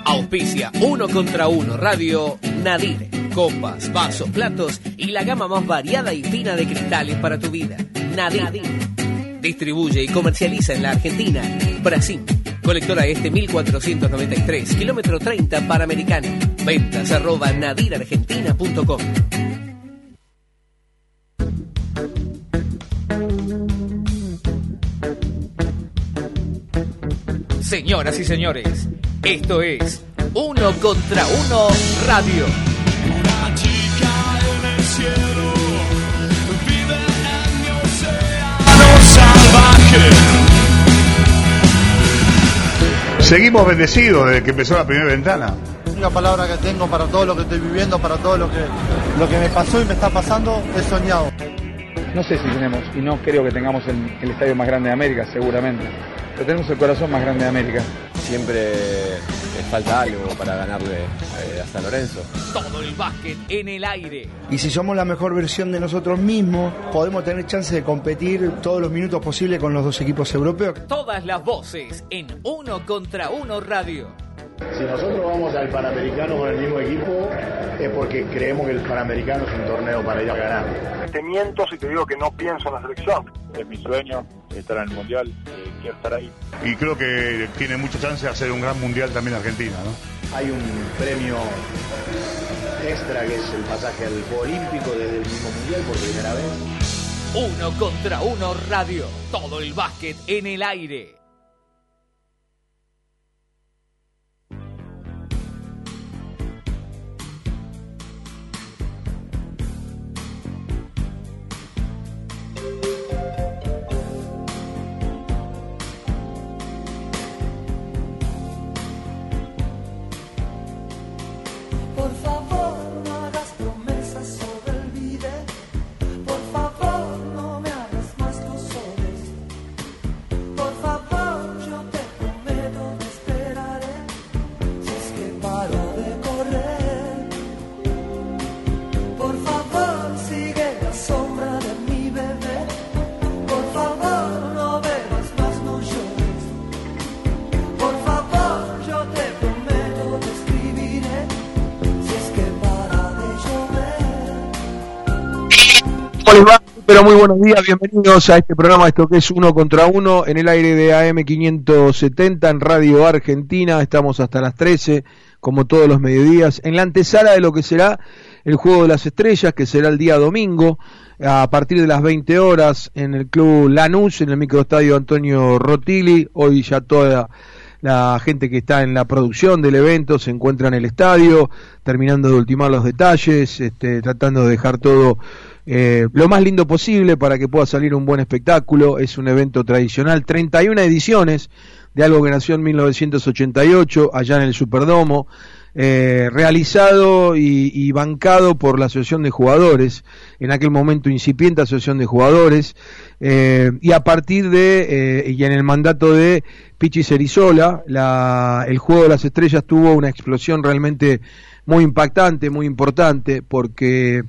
Auspicia 1 contra 1 Radio Nadir. Copas, vasos, platos y la gama más variada y fina de cristales para tu vida. Nadir. Distribuye y comercializa en la Argentina. Brasil. Colectora Este 1493, kilómetro 30 Panamericana. Ventas @nadirargentina.com. Señoras y señores, esto es 1 contra 1 Radio. Una chica en el cielo vive en mi océano salvaje. Seguimos bendecidos desde que empezó la primera ventana. La única palabra que tengo para todo lo que estoy viviendo, para todo lo que me pasó y me está pasando, es soñado. No sé si tenemos, y no creo que tengamos el estadio más grande de América, seguramente, pero tenemos el corazón más grande de América. Siempre falta algo para ganarle a San Lorenzo. Todo el básquet en el aire. Y si somos la mejor versión de nosotros mismos, podemos tener chance de competir todos los minutos posibles con los dos equipos europeos. Todas las voces en 1 contra 1 Radio. Si nosotros vamos al Panamericano con el mismo equipo, es porque creemos que el Panamericano es un torneo para ir a ganar. Te miento si te digo que no pienso en la selección. Es mi sueño estar en el Mundial, quiero estar ahí. Y creo que tiene mucha chance de hacer un gran Mundial también Argentina, ¿no? Hay un premio extra que es el pasaje al Juego Olímpico desde el mismo Mundial por primera vez. 1 contra 1 Radio. Todo el básquet en el aire. Pero muy buenos días, bienvenidos a este programa, esto que es 1 contra 1 en el aire de AM 570 en Radio Argentina. Estamos hasta las 13, como todos los mediodías, en la antesala de lo que será el Juego de las Estrellas, que será el día domingo, a partir de las 20 horas, en el Club Lanús, en el microestadio Antonio Rotili. Hoy ya toda la gente que está en la producción del evento se encuentra en el estadio, terminando de ultimar los detalles, tratando de dejar todo lo más lindo posible para que pueda salir un buen espectáculo. Es un evento tradicional, 31 ediciones de algo que nació en 1988 allá en el Superdomo, realizado y bancado por la Asociación de Jugadores, en aquel momento incipiente Asociación de Jugadores, y a partir de y en el mandato de Pichi Cerizola, el Juego de las Estrellas tuvo una explosión realmente muy impactante, muy importante, porque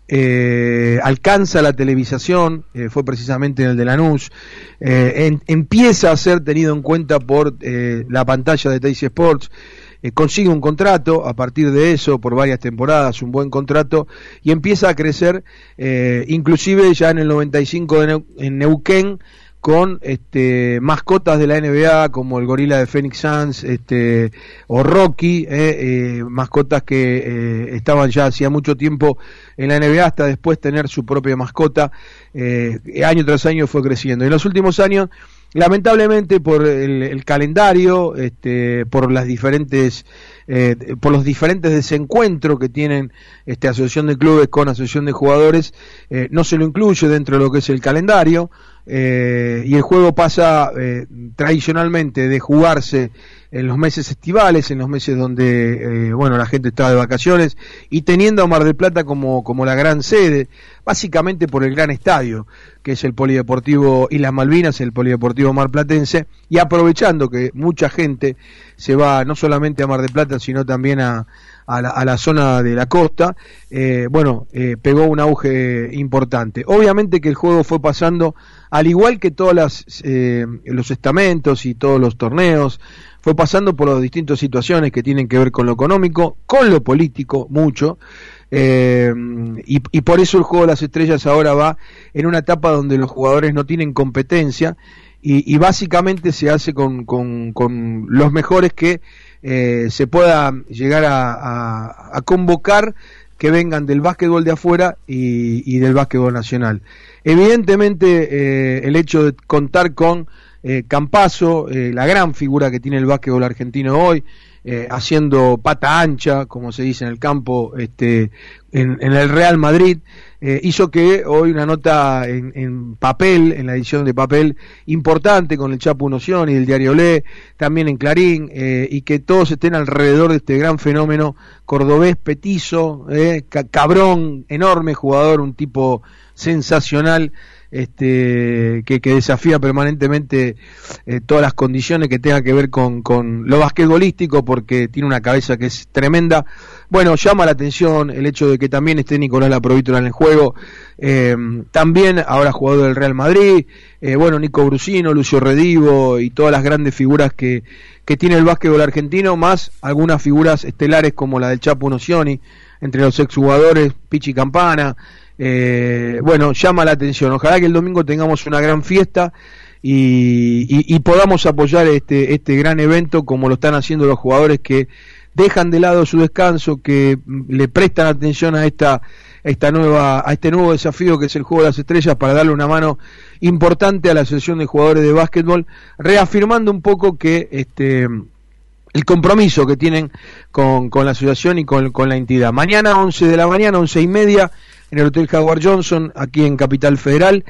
alcanza la televisación, fue precisamente en el de Lanús, empieza a ser tenido en cuenta por la pantalla de Teis Sports, consigue un contrato a partir de eso por varias temporadas, un buen contrato, y empieza a crecer, inclusive ya en el 95 en Neuquén, con mascotas de la NBA como el gorila de Phoenix Suns, o Rocky, mascotas que estaban ya hacía mucho tiempo en la NBA, hasta después tener su propia mascota. Año tras año fue creciendo. En los últimos años, lamentablemente por el calendario, por las diferentes por los diferentes desencuentros que tienen asociación de clubes con asociación de jugadores, no se lo incluye dentro de lo que es el calendario, y el juego pasa tradicionalmente de jugarse en los meses estivales, en los meses donde la gente está de vacaciones, y teniendo a Mar del Plata como la gran sede, básicamente por el gran estadio que es el Polideportivo Islas Malvinas, el Polideportivo Marplatense, y aprovechando que mucha gente se va no solamente a Mar del Plata sino también a la zona de la costa, pegó un auge importante. Obviamente que el juego fue pasando, al igual que todos los estamentos y todos los torneos, fue pasando por las distintas situaciones que tienen que ver con lo económico, con lo político, mucho, y por eso el juego de las estrellas ahora va en una etapa donde los jugadores no tienen competencia, y básicamente se hace con los mejores que se pueda llegar a convocar, que vengan del básquetbol de afuera y del básquetbol nacional. Evidentemente el hecho de contar con Campazzo, la gran figura que tiene el básquetbol argentino hoy, haciendo pata ancha, como se dice en el campo, en el Real Madrid, hizo que hoy una nota en papel, en la edición de papel importante con el Chapo Nocioni y el diario Le, también en Clarín, y que todos estén alrededor de este gran fenómeno cordobés, petizo, cabrón, enorme jugador, un tipo sensacional, que desafía permanentemente todas las condiciones que tengan que ver con lo basquetbolístico, porque tiene una cabeza que es tremenda. Bueno, llama la atención el hecho de que también esté Nicolás Laprovítola en el juego, también ahora jugador del Real Madrid, bueno, Nico Brusino, Lucio Redivo y todas las grandes figuras que tiene el básquetbol argentino, más algunas figuras estelares como la del Chapo Nocioni, entre los exjugadores Pichi Campana. Bueno, llama la atención. Ojalá que el domingo tengamos una gran fiesta y podamos apoyar este gran evento como lo están haciendo los jugadores que dejan de lado su descanso, que le prestan atención a este nuevo desafío que es el juego de las estrellas, para darle una mano importante a la asociación de jugadores de básquetbol, reafirmando un poco que el compromiso que tienen con la asociación y con la entidad. Mañana 11 de la mañana, 11:30, en el Hotel Howard Johnson, aquí en Capital Federal,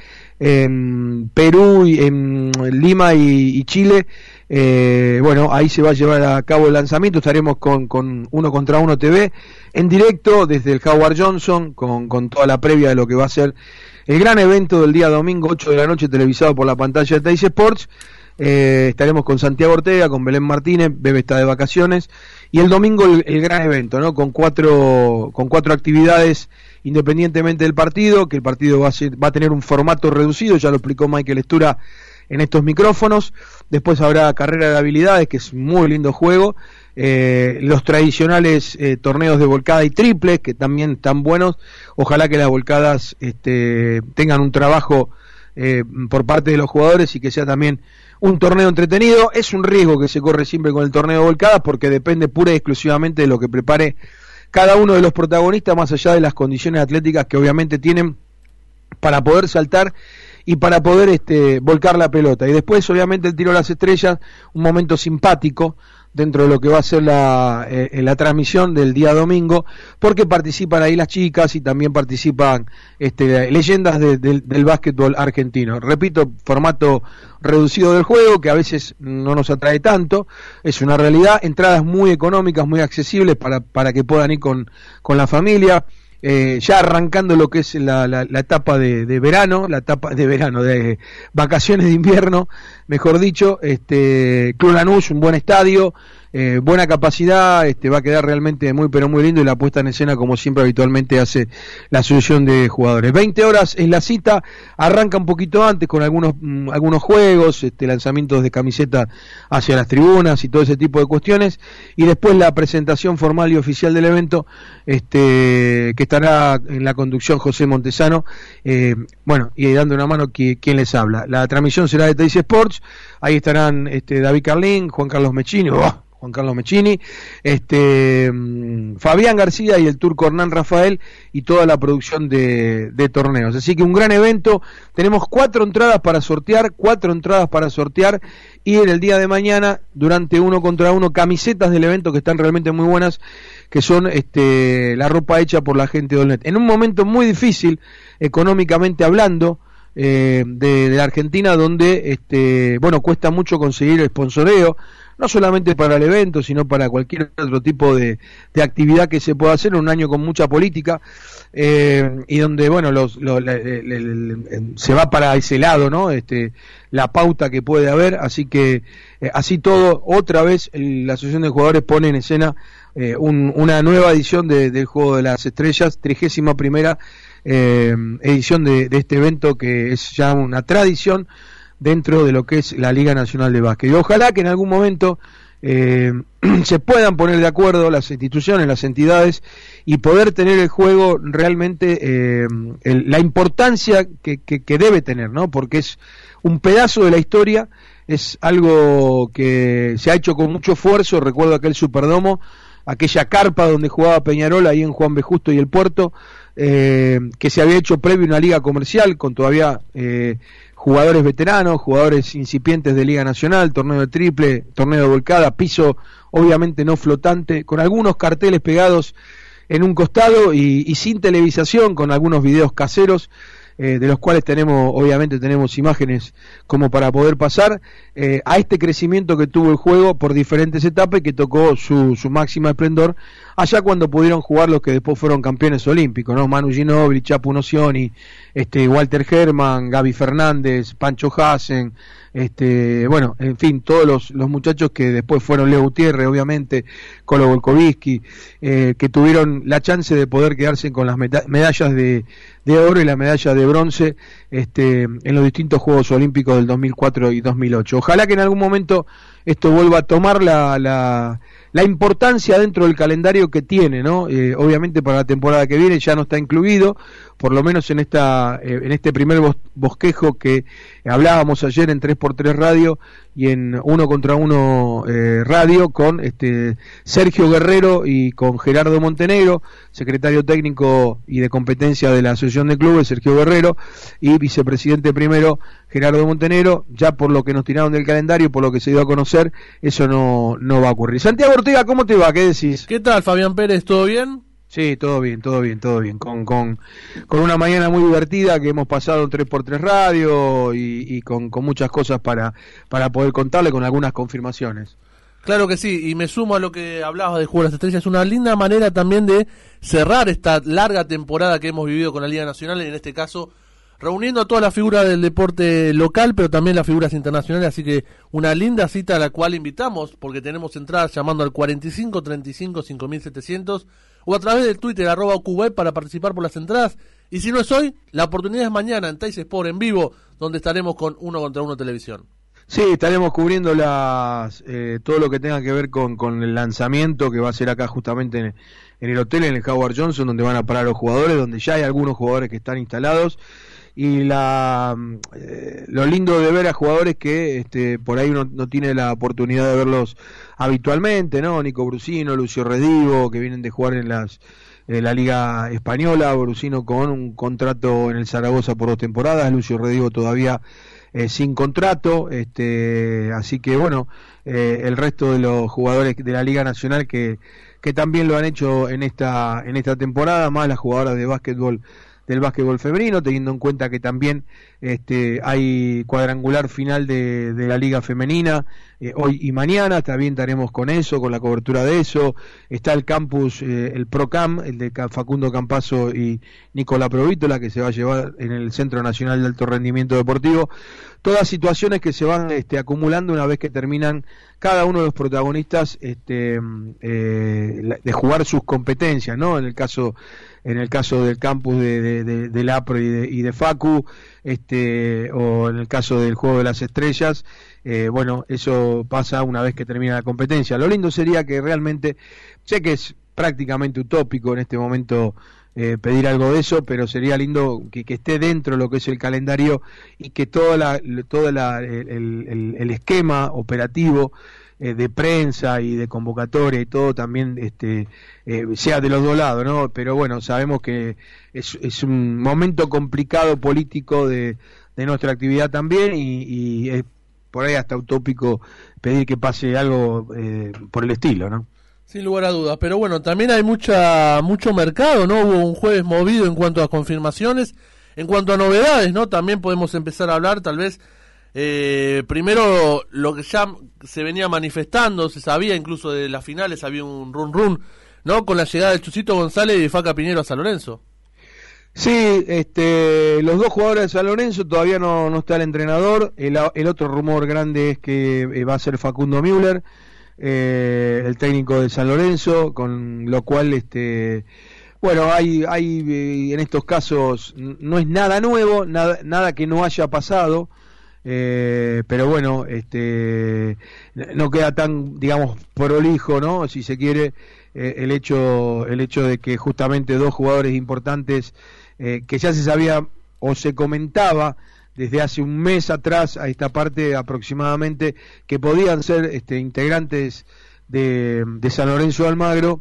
en Perú, en Lima y Chile. Bueno, ahí se va a llevar a cabo el lanzamiento. Estaremos con Uno Contra Uno TV en directo desde el Howard Johnson, con toda la previa de lo que va a ser el gran evento del día domingo, 8 de la noche, televisado por la pantalla de Teis Sports. Estaremos con Santiago Ortega, con Belén Martínez, Bebe está de vacaciones, y el domingo el gran evento, ¿no? Con cuatro actividades, independientemente del partido, que el partido va a tener un formato reducido, ya lo explicó Michael Estura en estos micrófonos. Después habrá carrera de habilidades, que es un muy lindo juego, los tradicionales torneos de volcada y triples, que también están buenos. Ojalá que las volcadas tengan un trabajo por parte de los jugadores y que sea también un torneo entretenido. Es un riesgo que se corre siempre con el torneo de volcadas, porque depende pura y exclusivamente de lo que prepare cada uno de los protagonistas, más allá de las condiciones atléticas que obviamente tienen para poder saltar y para poder volcar la pelota. Y después obviamente el tiro a las estrellas, un momento simpático dentro de lo que va a ser la transmisión del día domingo, porque participan ahí las chicas y también participan leyendas del básquetbol argentino. Repito, formato reducido del juego, que a veces no nos atrae tanto, es una realidad. Entradas muy económicas, muy accesibles para que puedan ir con la familia. Ya arrancando lo que es la etapa de verano, de vacaciones de invierno, mejor dicho, Club Lanús, un buen estadio, buena capacidad, va a quedar realmente muy pero muy lindo, y la puesta en escena como siempre habitualmente hace la asociación de jugadores. 20 horas es la cita, arranca un poquito antes con algunos juegos, lanzamientos de camiseta hacia las tribunas y todo ese tipo de cuestiones, y después la presentación formal y oficial del evento, que estará en la conducción José Montesano, bueno, y dando una mano quien les habla. La transmisión será de Teis Sports, ahí estarán David Carlín, Juan Carlos Mechini, Fabián García y el turco Hernán Rafael, y toda la producción de torneos. Así que un gran evento. Tenemos 4 entradas para sortear, y en el día de mañana, durante Uno Contra Uno, camisetas del evento que están realmente muy buenas, que son la ropa hecha por la gente de Olnet. En un momento muy difícil, económicamente hablando, de la Argentina, donde bueno, cuesta mucho conseguir el sponsoreo, no solamente para el evento, sino para cualquier otro tipo de actividad que se pueda hacer en un año con mucha política, y donde bueno se va para ese lado, ¿no? La pauta que puede haber. Así que así todo, otra vez la Asociación de Jugadores pone en escena una nueva edición del Juego de las Estrellas, 31ª edición de este evento, que es ya una tradición dentro de lo que es la Liga Nacional de Básquet. Y ojalá que en algún momento se puedan poner de acuerdo las instituciones, las entidades, y poder tener el juego realmente la importancia que debe tener, ¿no? Porque es un pedazo de la historia, es algo que se ha hecho con mucho esfuerzo. Recuerdo aquel Superdomo, aquella carpa donde jugaba Peñarol ahí en Juan B. Justo y el Puerto, que se había hecho previo a una liga comercial con todavía jugadores veteranos, jugadores incipientes de Liga Nacional, torneo de triple, torneo de volcada, piso obviamente no flotante, con algunos carteles pegados en un costado y sin televisación, con algunos videos caseros, de los cuales obviamente tenemos imágenes como para poder pasar a este crecimiento que tuvo el juego por diferentes etapas y que tocó su máximo esplendor allá cuando pudieron jugar los que después fueron campeones olímpicos, ¿no? Manu Ginóbili, Chapu Nocioni, Walter Herman, Gaby Fernández, Pancho Hassen, bueno, en fin, todos los muchachos que después fueron Leo Gutiérrez, obviamente, Colo Volkovitsky, que tuvieron la chance de poder quedarse con las medallas de oro y la medalla de bronce en los distintos Juegos Olímpicos del 2004 y 2008. Ojalá que en algún momento esto vuelva a tomar la importancia dentro del calendario que tiene, ¿no? Obviamente para la temporada que viene ya no está incluido, por lo menos en este primer bosquejo que hablábamos ayer en 3x3 Radio y en 1 contra 1 Radio con Sergio Guerrero y con Gerardo Montenegro, secretario técnico y de competencia de la Asociación de Clubes, Sergio Guerrero, y vicepresidente primero, Gerardo Montenegro. Ya por lo que nos tiraron del calendario, por lo que se dio a conocer, eso no va a ocurrir. Santiago Ortega, ¿cómo te va? ¿Qué decís? ¿Qué tal, Fabián Pérez? ¿Todo bien? Sí, todo bien. Con una mañana muy divertida que hemos pasado en 3x3 Radio y con muchas cosas para poder contarle, con algunas confirmaciones. Claro que sí, y me sumo a lo que hablabas de Juego de las Estrellas. Es una linda manera también de cerrar esta larga temporada que hemos vivido con la Liga Nacional, en este caso reuniendo a todas las figuras del deporte local, pero también las figuras internacionales, así que una linda cita a la cual invitamos, porque tenemos entradas llamando al 4535-5700 o a través del Twitter @OcuWeb para participar por las entradas, y si no es hoy, la oportunidad es mañana en Teis Sport en vivo, donde estaremos con 1 contra 1 Televisión. Sí, estaremos cubriendo todo lo que tenga que ver con el lanzamiento que va a ser acá justamente en el hotel, en el Howard Johnson, donde van a parar los jugadores, donde ya hay algunos jugadores que están instalados, y lo lindo de ver a jugadores que por ahí uno no tiene la oportunidad de verlos habitualmente, ¿no? Nico Brusino, Lucio Redivo, que vienen de jugar en la Liga Española, Brusino con un contrato en el Zaragoza por 2 temporadas, Lucio Redivo todavía sin contrato, así que bueno, el resto de los jugadores de la Liga Nacional que también lo han hecho en esta temporada, más las jugadoras de básquetbol del básquetbol femenino, teniendo en cuenta que también hay cuadrangular final de la liga femenina hoy y mañana. También estaremos con eso, con la cobertura de eso. Está el campus, el ProCam, el de Facundo Campazo y Nicola Provítola, que se va a llevar en el Centro Nacional de Alto Rendimiento Deportivo. Todas situaciones que se van acumulando una vez que terminan cada uno de los protagonistas de jugar sus competencias, ¿no? En el caso del campus del APRO y de Facu, o en el caso del Juego de las Estrellas, bueno, eso pasa una vez que termina la competencia. Lo lindo sería que realmente, sé que es prácticamente utópico en este momento pedir algo de eso, pero sería lindo que esté dentro de lo que es el calendario y que todo el esquema operativo de prensa y de convocatoria y todo también sea de los dos lados, ¿no? Pero bueno, sabemos que es un momento complicado político de nuestra actividad también, y es por ahí hasta utópico pedir que pase algo por el estilo, ¿no? Sin lugar a dudas, pero bueno, también hay mucho mercado, ¿no? Hubo un jueves movido en cuanto a confirmaciones, en cuanto a novedades, ¿no? También podemos empezar a hablar, tal vez, primero lo que ya se venía manifestando, se sabía incluso de las finales, había un run, ¿no? Con la llegada de Chucito González y de Faca Piñero a San Lorenzo. Sí, los dos jugadores de San Lorenzo, todavía no está el entrenador. El otro rumor grande es que va a ser Facundo Müller, el técnico de San Lorenzo, con lo cual bueno, hay en estos casos no es nada nuevo, nada que no haya pasado. pero bueno, no queda tan, digamos, prolijo, ¿no? Si se quiere, el hecho de que justamente dos jugadores importantes que ya se sabía o se comentaba desde hace un mes atrás a esta parte aproximadamente que podían ser integrantes de San Lorenzo de Almagro,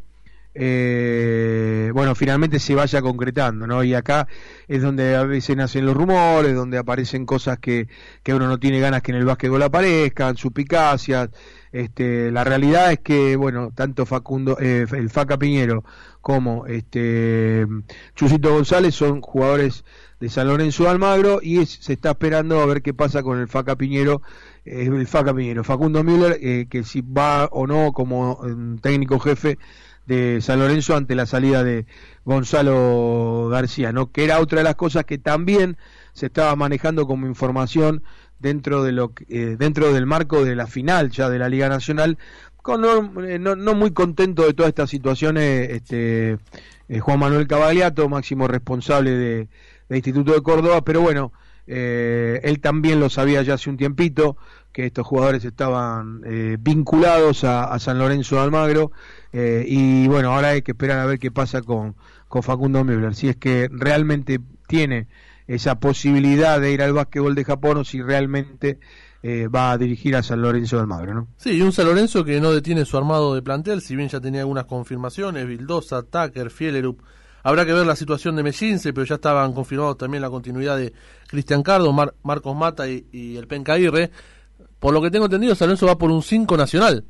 bueno, finalmente se vaya concretando, ¿no? Y acá es donde a veces nacen los rumores, donde aparecen cosas que uno no tiene ganas que en el básquetbol aparezcan, suspicacias. La realidad es que, bueno, tanto Facundo, el Faca Piñero como Chusito González son jugadores de San Lorenzo de Almagro y se está esperando a ver qué pasa con el Faca Piñero, Facundo Müller, que si va o no como técnico jefe de San Lorenzo ante la salida de Gonzalo García, ¿no? Que era otra de las cosas que también se estaba manejando como información dentro del marco de la final ya de la Liga Nacional, no muy contento de todas estas situaciones, Juan Manuel Cavagliato, máximo responsable de Instituto de Córdoba, pero bueno, él también lo sabía ya hace un tiempito, que estos jugadores estaban vinculados a San Lorenzo de Almagro, y bueno, ahora hay que esperar a ver qué pasa con Facundo Müller, si es que realmente tiene esa posibilidad de ir al básquetbol de Japón o si realmente va a dirigir a San Lorenzo de Almagro, ¿no? Sí, y un San Lorenzo que no detiene su armado de plantel, si bien ya tenía algunas confirmaciones, Vildosa, Tucker, Fielerup. Habrá que ver la situación de Mellince, pero ya estaban confirmados también la continuidad de Cristian Cardo, Marcos Mata y el Penca Aguirre. Por lo que tengo entendido, San Lorenzo va por un 5 nacional.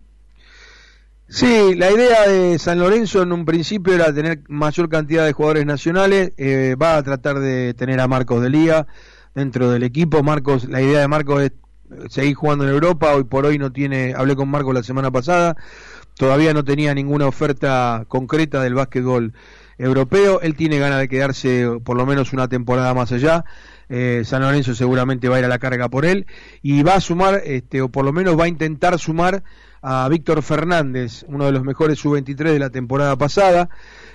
Sí, la idea de San Lorenzo en un principio era tener mayor cantidad de jugadores nacionales, va a tratar de tener a Marcos de Liga dentro del equipo. La idea de Marcos es seguir jugando en Europa, hoy por hoy no tiene, hablé con Marcos la semana pasada, todavía no tenía ninguna oferta concreta del básquetbol europeo, él tiene ganas de quedarse por lo menos una temporada más allá. San Lorenzo seguramente va a ir a la carga por él y va a sumar, o por lo menos va a intentar sumar a Víctor Fernández, uno de los mejores sub-23 de la temporada pasada,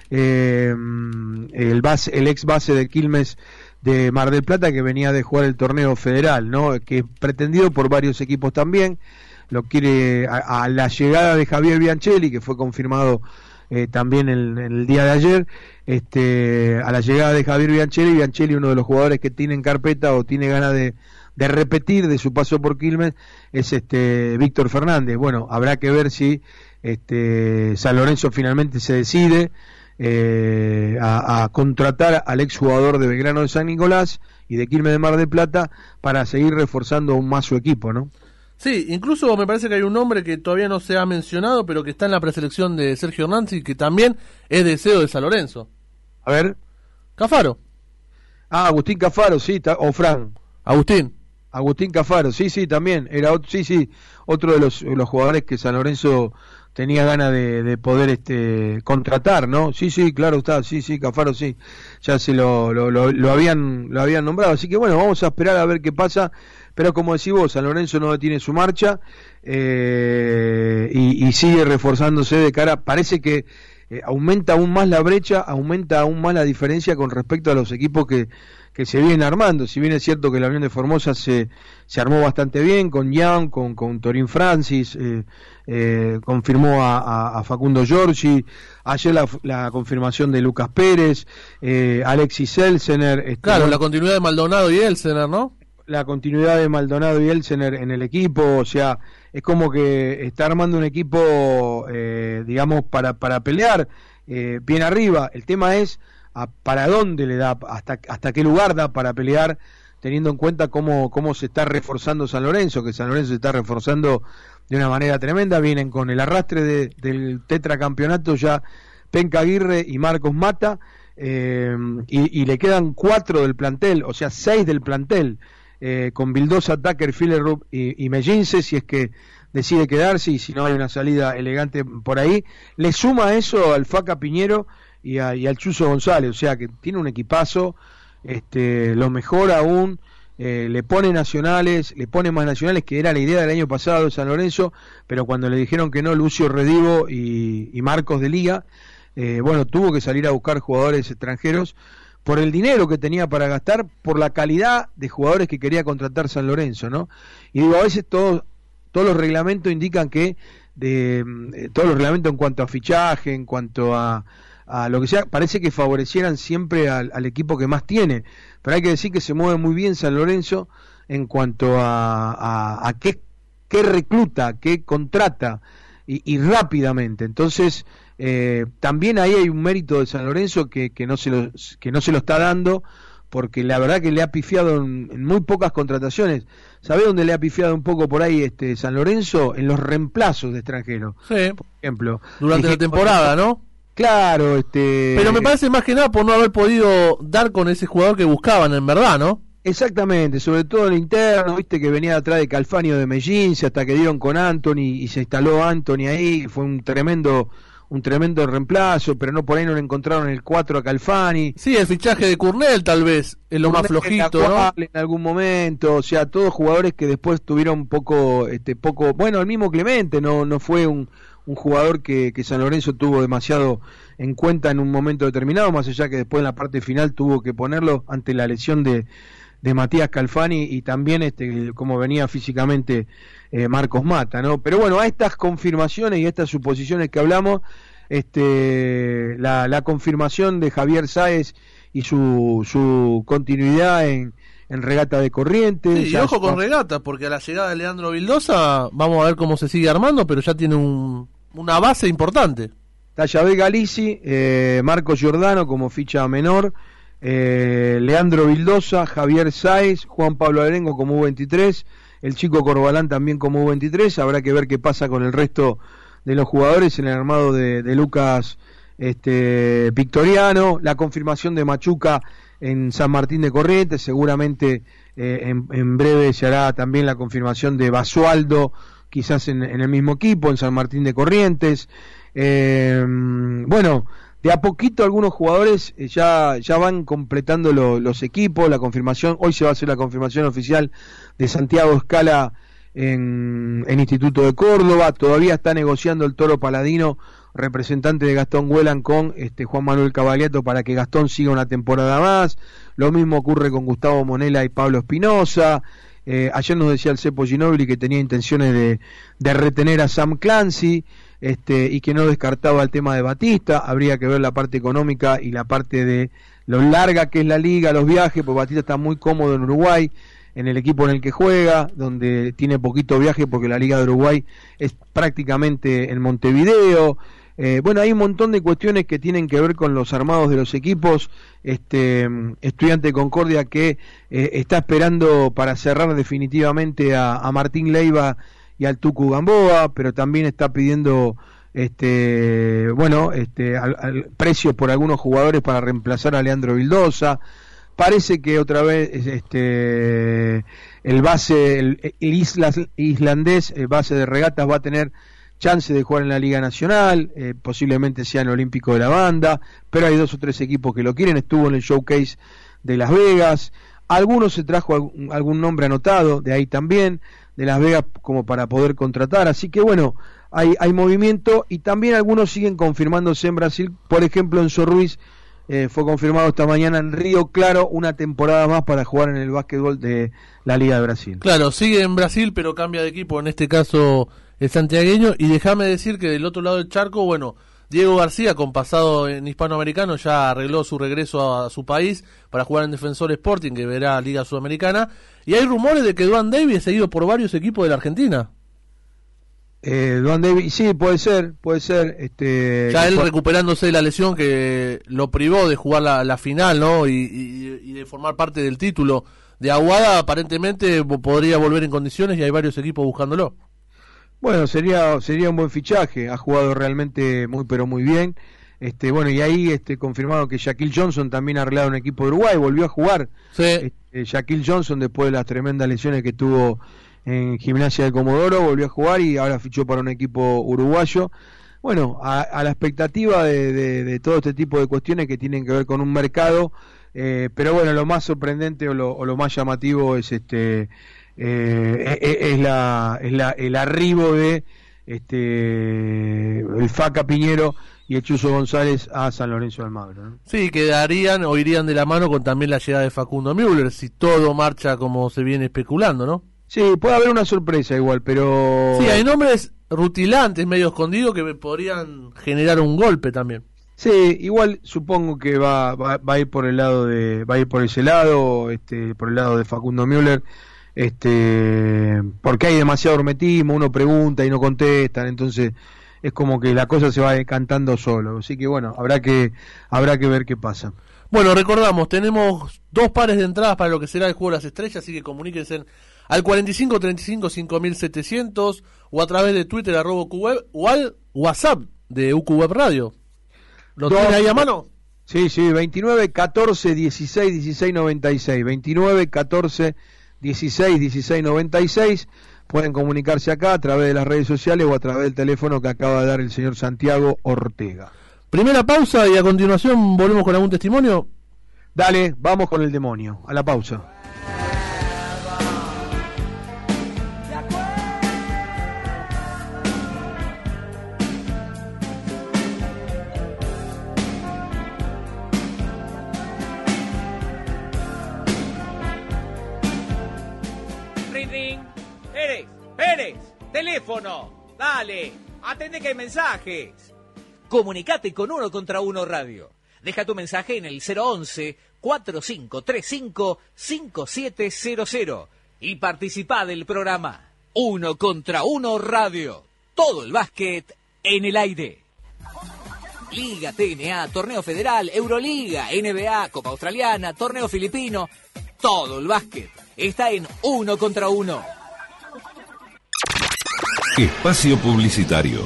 el ex base de Quilmes de Mar del Plata, que venía de jugar el torneo federal, ¿no? Que es pretendido por varios equipos también, lo quiere a la llegada de Javier Bianchelli, que fue confirmado también en el día de ayer, a la llegada de Javier Bianchelli, uno de los jugadores que tiene en carpeta o tiene ganas de repetir de su paso por Quilmes, es Víctor Fernández. Bueno, habrá que ver si San Lorenzo finalmente se decide a contratar al exjugador de Belgrano de San Nicolás y de Quilmes de Mar del Plata para seguir reforzando aún más su equipo, ¿no? Sí, incluso me parece que hay un nombre que todavía no se ha mencionado, pero que está en la preselección de Sergio Hernández y que también es deseo de San Lorenzo. A ver. Cafaro. Agustín Cafaro, sí, o Fran. Agustín Cafaro, sí, también. Era otro de los jugadores que San Lorenzo tenía ganas de poder contratar, ¿no? Sí, claro está, sí, Cafaro sí. Ya se lo habían nombrado, así que bueno, vamos a esperar a ver qué pasa. Pero como decís vos, San Lorenzo no detiene su marcha y sigue reforzándose de cara. Parece que aumenta aún más la brecha, aumenta aún más la diferencia con respecto a los equipos que se vienen armando. Si bien es cierto que la Unión de Formosa se armó bastante bien con Young, con Torín Francis, confirmó a Facundo Giorgi, ayer la confirmación de Lucas Pérez, Alexis Elsener. Claro, la continuidad de Maldonado y Elsener, ¿no? La continuidad de Maldonado y Elsener en el equipo, o sea, es como que está armando un equipo, digamos, para pelear bien arriba. El tema es para dónde le da, hasta qué lugar da para pelear, teniendo en cuenta cómo se está reforzando San Lorenzo, que San Lorenzo se está reforzando de una manera tremenda. Vienen con el arrastre del tetracampeonato ya Penca Aguirre y Marcos Mata, y le quedan 4 del plantel, o sea 6 del plantel, con Vildosa, Tucker, Fielerup y Mellince, si es que decide quedarse, y si no hay una salida elegante por ahí. Le suma eso al Faca Piñero y al Chuzo González, o sea que tiene un equipazo, lo mejora aún, le pone nacionales, le pone más nacionales, que era la idea del año pasado de San Lorenzo, pero cuando le dijeron que no, Lucio Redivo y Marcos de Liga, bueno, tuvo que salir a buscar jugadores extranjeros, por el dinero que tenía para gastar, por la calidad de jugadores que quería contratar San Lorenzo, ¿no? Y digo, a veces todos los reglamentos indican que todos los reglamentos en cuanto a fichaje, en cuanto a lo que sea, parece que favorecieran siempre al equipo que más tiene, pero hay que decir que se mueve muy bien San Lorenzo en cuanto a qué recluta, qué contrata y rápidamente. Entonces también ahí hay un mérito de San Lorenzo que no se lo está dando, porque la verdad que le ha pifiado en muy pocas contrataciones. ¿Sabés dónde le ha pifiado un poco por ahí San Lorenzo? En los reemplazos de extranjeros, sí, por ejemplo. Durante la temporada, ¿no? Claro, Pero me parece más que nada por no haber podido dar con ese jugador que buscaban, en verdad, ¿no? Exactamente, sobre todo el interno, viste que venía atrás de Calfani o de Mellín, hasta que dieron con Anthony y se instaló Anthony ahí, fue un tremendo reemplazo, pero por ahí no le encontraron el 4 a Calfani. Sí, el fichaje de Kurnell tal vez es lo más flojito, ¿no? En algún momento, o sea, todos jugadores que después tuvieron poco, bueno, el mismo Clemente no fue un jugador que San Lorenzo tuvo demasiado en cuenta en un momento determinado, más allá que después en la parte final tuvo que ponerlo ante la lesión de Matías Calfani y también como venía físicamente Marcos Mata, ¿no? Pero bueno, a estas confirmaciones y a estas suposiciones que hablamos, la confirmación de Javier Sáez y su continuidad en Regata de Corrientes. Sí, y ojo con Regata, porque a la llegada de Leandro Vildosa vamos a ver cómo se sigue armando, pero ya tiene una base importante. Tayabé Galici, Marcos Giordano como ficha menor, Leandro Vildosa, Javier Sáez, Juan Pablo Arengo como U23, el chico Corbalán también como U23. Habrá que ver qué pasa con el resto de los jugadores en el armado de Lucas Victoriano, la confirmación de Machuca en San Martín de Corrientes, seguramente en breve se hará también la confirmación de Basualdo, quizás en el mismo equipo, en San Martín de Corrientes. Bueno, de a poquito algunos jugadores ya van completando los equipos, la confirmación. Hoy se va a hacer la confirmación oficial de Santiago Escala en Instituto de Córdoba. Todavía está negociando el Toro Paladino, representante de Gastón Huelan, con Juan Manuel Cavaliato para que Gastón siga una temporada más. Lo mismo ocurre con Gustavo Monela y Pablo Espinosa. Ayer nos decía el Cepo Ginóbili que tenía intenciones de retener a Sam Clancy, y que no descartaba el tema de Batista. Habría que ver la parte económica y la parte de lo larga que es la liga, los viajes, porque Batista está muy cómodo en Uruguay, en el equipo en el que juega, donde tiene poquito viaje porque la liga de Uruguay es prácticamente en Montevideo. Bueno, hay un montón de cuestiones que tienen que ver con los armados de los equipos. Estudiante de Concordia que está esperando para cerrar definitivamente a Martín Leiva y al Tucu Gamboa, pero también está pidiendo precios por algunos jugadores para reemplazar a Leandro Vildosa. Parece que otra vez el base, el islandés, base de regatas, va a tener chance de jugar en la Liga Nacional, posiblemente sea en el Olímpico de la Banda, pero hay 2 o 3 equipos que lo quieren. Estuvo en el showcase de Las Vegas, algunos se trajo algún nombre anotado de ahí también, de Las Vegas, como para poder contratar. Así que bueno, hay movimiento, y también algunos siguen confirmándose en Brasil. Por ejemplo, Enzo Ruiz fue confirmado esta mañana en Río Claro, una temporada más para jugar en el básquetbol de la Liga de Brasil. Claro, sigue en Brasil, pero cambia de equipo, en este caso el santiagueño. Y déjame decir que del otro lado del charco, bueno, Diego García, con pasado en hispanoamericano, ya arregló su regreso a su país para jugar en Defensor Sporting, que verá Liga Sudamericana. Y hay rumores de que Duan Davis es seguido por varios equipos de la Argentina. Duan Davis, sí, puede ser. Ya él recuperándose de la lesión que lo privó de jugar la final, ¿no? Y de formar parte del título de Aguada, aparentemente podría volver en condiciones, y hay varios equipos buscándolo. Bueno, sería un buen fichaje. Ha jugado realmente muy bien. Bueno, y ahí confirmado que Shaquille Johnson también ha arreglado un equipo de Uruguay, volvió a jugar. Sí. Shaquille Johnson, después de las tremendas lesiones que tuvo en Gimnasia de Comodoro, volvió a jugar y ahora fichó para un equipo uruguayo. Bueno, a la expectativa de todo este tipo de cuestiones que tienen que ver con un mercado, pero bueno, lo más sorprendente o lo más llamativo es el arribo de el Faca Piñero y el Chuzo González a San Lorenzo de Almagro, ¿no? Sí, quedarían o irían de la mano con también la llegada de Facundo Müller, si todo marcha como se viene especulando, ¿no? Sí, puede haber una sorpresa igual, pero... Sí, hay nombres rutilantes, medio escondidos, que podrían generar un golpe también. Sí, igual supongo que va a ir por el lado va a ir por ese lado, por el lado de Facundo Müller, porque hay demasiado hermetismo, uno pregunta y no contestan, entonces es como que la cosa se va decantando solo, así que bueno, habrá que ver qué pasa. Bueno, recordamos, tenemos 2 pares de entradas para lo que será el Juego de las Estrellas, así que comuníquense al 4535-5700 o a través de Twitter @UQWeb o al WhatsApp de UQWeb Radio. ¿Lo tiene ahí a mano? Sí, 29 14 16 16 96, 29 14 16 16 96. Pueden comunicarse acá a través de las redes sociales o a través del teléfono que acaba de dar el señor Santiago Ortega. Primera pausa y a continuación volvemos con algún testimonio. Dale, vamos con el demonio. A la pausa. Pérez, teléfono, dale, atende que hay mensajes. Comunicate con Uno contra Uno Radio. Deja tu mensaje en el 011-4535-5700 y participá del programa Uno contra Uno Radio. Todo el básquet en el aire. Liga, TNA, Torneo Federal, Euroliga, NBA, Copa Australiana, Torneo Filipino. Todo el básquet está en Uno contra Uno. Espacio publicitario.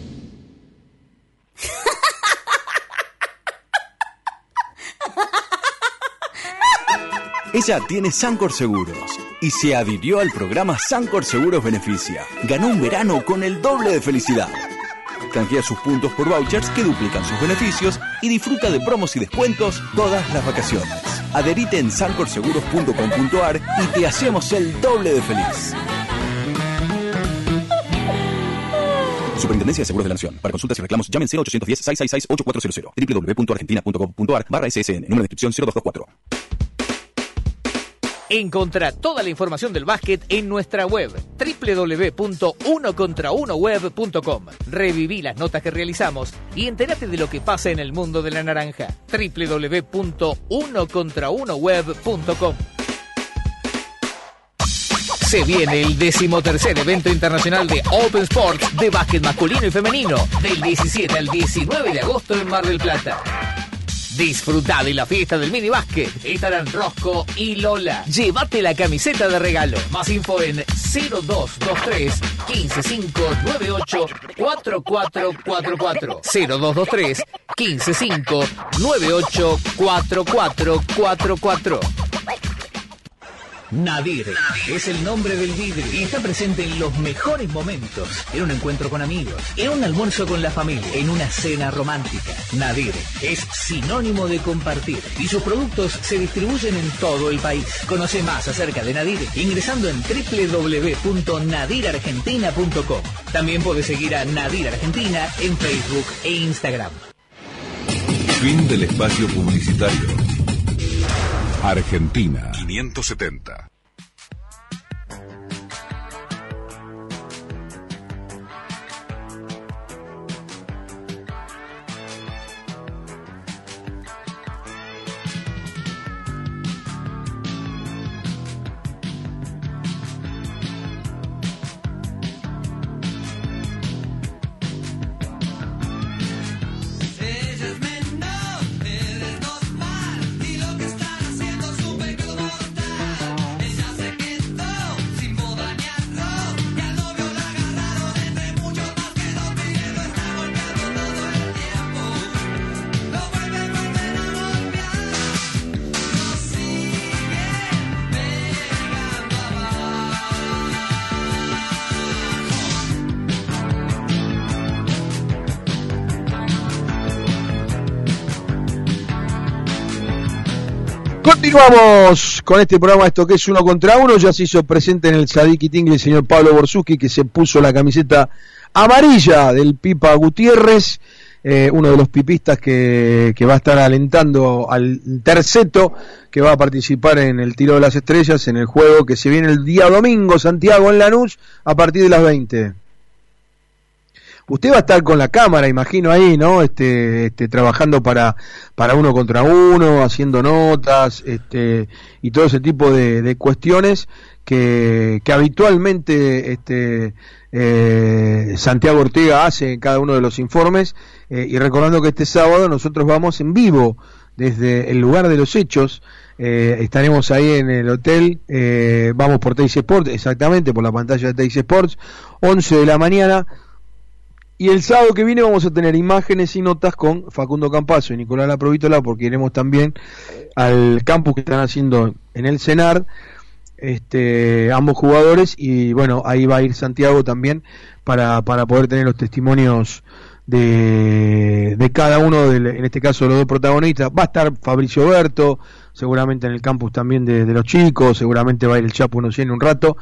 Ella tiene Sancor Seguros y se adhirió al programa Sancor Seguros Beneficia. Ganó un verano con el doble de felicidad. Canjea sus puntos por vouchers que duplican sus beneficios y disfruta de promos y descuentos todas las vacaciones. Adherite en sancorseguros.com.ar y te hacemos el doble de feliz. Superintendencia de Seguros de la Nación. Para consultas y reclamos, llámense 810-666-8400. www.argentina.gov.ar/SSN. Número de inscripción 0224. Encontrá toda la información del básquet en nuestra web www.unocontraunoweb.com. Reviví las notas que realizamos y entérate de lo que pasa en el mundo de la naranja. www.unocontraunoweb.com. Se viene el 13º evento internacional de Open Sports de básquet masculino y femenino, del 17 al 19 de agosto en Mar del Plata. Disfrutá de la fiesta del mini básquet. Estarán Rosco y Lola. Llévate la camiseta de regalo. Más info en 0223 15598 4444. 0223 15598 4444. Nadir es el nombre del vidrio y está presente en los mejores momentos, en un encuentro con amigos, en un almuerzo con la familia, en una cena romántica. Nadir es sinónimo de compartir y sus productos se distribuyen en todo el país. Conoce más acerca de Nadir ingresando en www.nadirargentina.com. También puedes seguir a Nadir Argentina en Facebook e Instagram. Fin del espacio publicitario. Argentina 570. Continuamos con este programa, esto que es Uno contra Uno. Ya se hizo presente en el Sadiki Tingle el señor Pablo Borsuski, que se puso la camiseta amarilla del Pipa Gutiérrez. uno de los pipistas que va a estar alentando al terceto que va a participar en el Tiro de las Estrellas, en el juego que se viene el día domingo, Santiago, en Lanús, a partir de las 20. Usted va a estar con la cámara, imagino, ahí, ¿no? Trabajando para uno contra uno, haciendo notas, y todo ese tipo de cuestiones que habitualmente Santiago Ortega hace en cada uno de los informes, y recordando que este sábado nosotros vamos en vivo desde el lugar de los hechos. Estaremos ahí en el hotel, vamos por Teis Sports, exactamente, por la pantalla de Teis Sports, 11 de la mañana. Y el sábado que viene vamos a tener imágenes y notas con Facundo Campazo y Nicolás Laprovítola, porque iremos también al campus que están haciendo en el CENAR, ambos jugadores, y bueno, ahí va a ir Santiago también para poder tener los testimonios de cada uno, en este caso los dos protagonistas. Va a estar Fabricio Berto, seguramente en el campus también de los chicos, seguramente va a ir el Chapo Uno en un rato,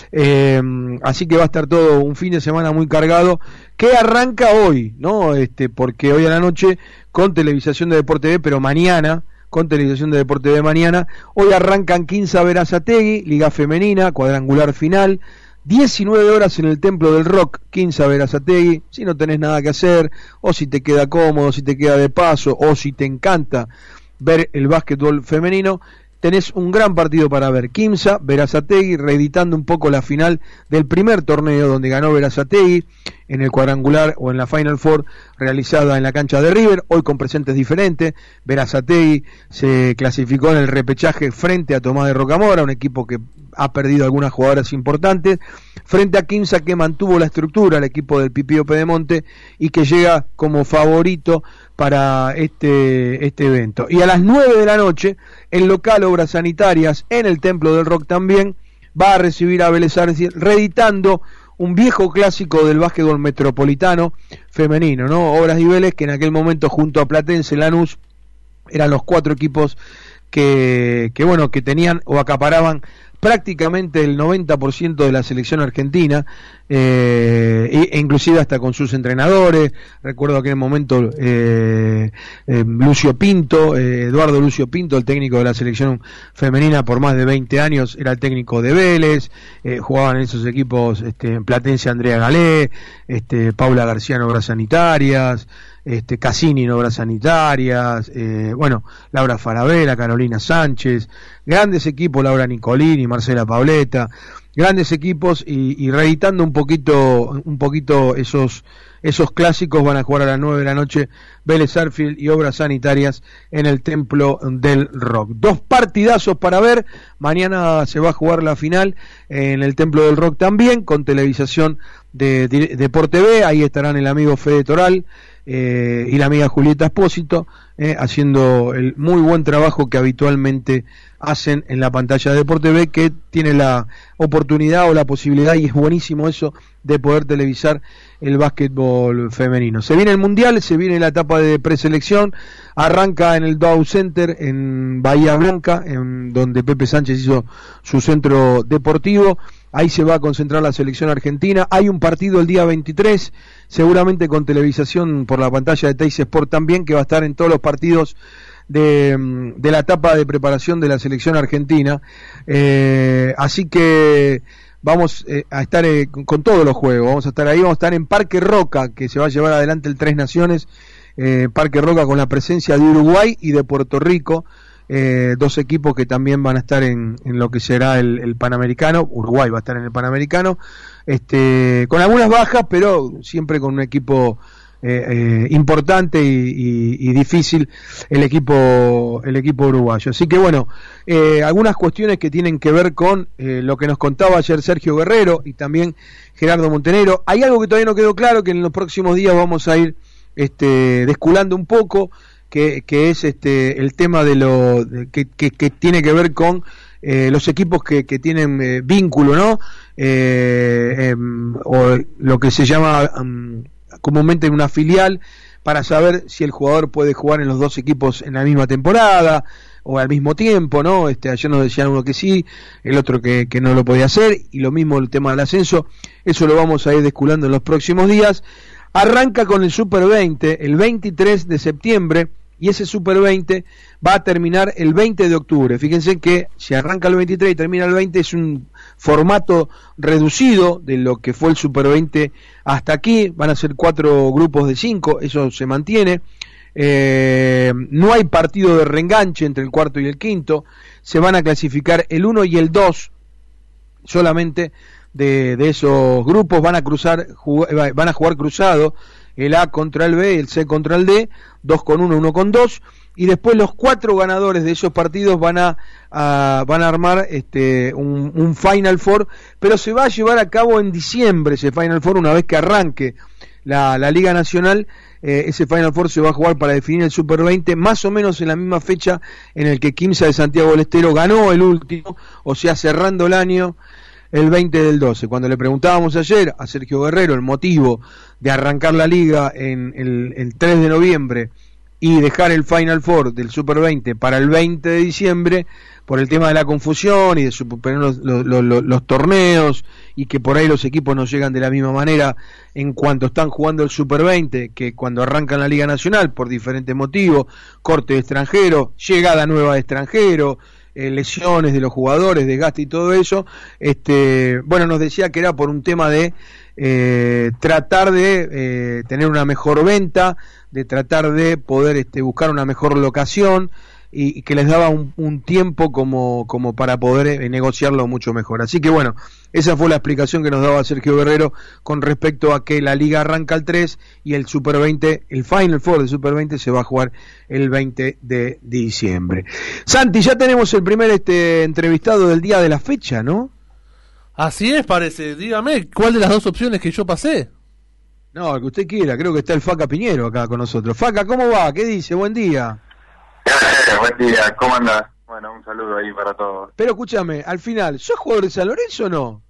así que va a estar todo un fin de semana muy cargado, que arranca hoy, ¿no? Porque hoy a la noche con televisación de Deporte B, pero mañana con televisación de Deporte B mañana. Hoy arrancan Quimsa Berazategui, Liga Femenina, cuadrangular final, 19 horas en el Templo del Rock, Quimsa Berazategui. Si no tenés nada que hacer, o si te queda cómodo, si te queda de paso, o si te encanta ver el básquetbol femenino, tenés un gran partido para ver. Quimsa Berazategui, reeditando un poco la final del primer torneo donde ganó Berazategui en el cuadrangular o en la Final Four realizada en la cancha de River, hoy con presentes diferentes. Berazategui se clasificó en el repechaje frente a Tomás de Rocamora, un equipo que ha perdido algunas jugadoras importantes, frente a Quimsa, que mantuvo la estructura, el equipo del Pipío Pedemonte, y que llega como favorito para este evento. Y a las 9 de la noche, el local Obras Sanitarias, en el Templo del Rock también, va a recibir a Vélez Sarsfield, reeditando un viejo clásico del básquetbol metropolitano femenino, ¿no? Obras y Vélez, que en aquel momento junto a Platense, Lanús, eran los cuatro equipos que tenían o acaparaban prácticamente el 90% de la selección argentina, e inclusive hasta con sus entrenadores. Recuerdo aquel momento Lucio Pinto, Eduardo Lucio Pinto, el técnico de la selección femenina por más de 20 años, era el técnico de Vélez, jugaban en esos equipos en Platense Andrea Galé, Paula García en Obras Sanitarias, Cassini en Obras Sanitarias, Laura Farabella, Carolina Sánchez, grandes equipos, Laura Nicolini, Marcela Pableta, grandes equipos, y reeditando un poquito esos clásicos. Van a jugar a las 9 de la noche Vélez Sarsfield y Obras Sanitarias en el Templo del Rock. Dos partidazos para ver. Mañana se va a jugar la final en el Templo del Rock también, con televisación de Deporte B. Ahí estarán el amigo Fede Toral y la amiga Julieta Espósito, haciendo el muy buen trabajo que habitualmente hacen en la pantalla de Deporte B, que tiene la oportunidad o la posibilidad, y es buenísimo eso, de poder televisar el básquetbol femenino. Se viene el Mundial, se viene la etapa de preselección, arranca en el Dow Center en Bahía Blanca, en donde Pepe Sánchez hizo su centro deportivo. Ahí se va a concentrar la selección argentina. Hay un partido el día 23, seguramente con televisación por la pantalla de Teis Sport también, que va a estar en todos los partidos de la etapa de preparación de la selección argentina. Así que vamos a estar con todos los juegos. Vamos a estar ahí, vamos a estar en Parque Roca, que se va a llevar adelante el Tres Naciones. Parque Roca, con la presencia de Uruguay y de Puerto Rico. Dos equipos que también van a estar en lo que será el Panamericano. Uruguay va a estar en el Panamericano, con algunas bajas, pero siempre con un equipo importante y difícil, el equipo uruguayo. Así que algunas cuestiones que tienen que ver con lo que nos contaba ayer Sergio Guerrero y también Gerardo Montenegro. Hay algo que todavía no quedó claro, que en los próximos días vamos a ir desculando un poco, que es el tema de que tiene que ver con los equipos que tienen vínculo, ¿no? O lo que se llama comúnmente en una filial, para saber si el jugador puede jugar en los dos equipos en la misma temporada o al mismo tiempo, ¿no? Ayer nos decían uno que sí, el otro que no lo podía hacer, y lo mismo el tema del ascenso. Eso lo vamos a ir desculando en los próximos días. arranca con el Super 20 el 23 de septiembre y ese Super 20 va a terminar el 20 de octubre. Fíjense que si arranca el 23 y termina el 20 es un formato reducido de lo que fue el Super 20 hasta aquí. Van a ser 4 grupos de 5, eso se mantiene. No hay partido de reenganche entre el cuarto y el quinto. Se van a clasificar el 1 y el 2 solamente de esos grupos. Van a jugar cruzado, el A contra el B, el C contra el D, 2 con 1, 1 con 2, y después los 4 ganadores de esos partidos van a armar un Final Four, pero se va a llevar a cabo en diciembre ese Final Four, una vez que arranque la Liga Nacional. Ese Final Four se va a jugar para definir el Super 20, más o menos en la misma fecha en el que Quimsa de Santiago del Estero ganó el último, o sea, cerrando el año, el 20 del 12. Cuando le preguntábamos ayer a Sergio Guerrero el motivo de arrancar la liga en el 3 de noviembre y dejar el Final Four del Super 20 para el 20 de diciembre, por el tema de la confusión y de superar los torneos, y que por ahí los equipos no llegan de la misma manera en cuanto están jugando el Super 20 que cuando arrancan la Liga Nacional, por diferentes motivos, corte de extranjero, llegada nueva de extranjero, lesiones de los jugadores, desgaste y todo eso. Bueno, nos decía que era por un tema de tratar de tener una mejor venta, de tratar de poder buscar una mejor locación, y que les daba un tiempo como para poder negociarlo mucho mejor. Así que bueno, esa fue la explicación que nos daba Sergio Guerrero con respecto a que la liga arranca el 3 y el Super 20, el Final Four del Super 20 se va a jugar el 20 de diciembre. Santi, ya tenemos el primer entrevistado del día de la fecha, ¿no? Así es, parece. Dígame, ¿cuál de las dos opciones que yo pasé? No, el que usted quiera. Creo que está el Faca Piñero acá con nosotros. Faca, ¿cómo va? ¿Qué dice? Buen día. Buen día, ¿cómo andás? Bueno, un saludo ahí para todos. Pero escúchame, al final, ¿sos jugador de San Lorenzo o no?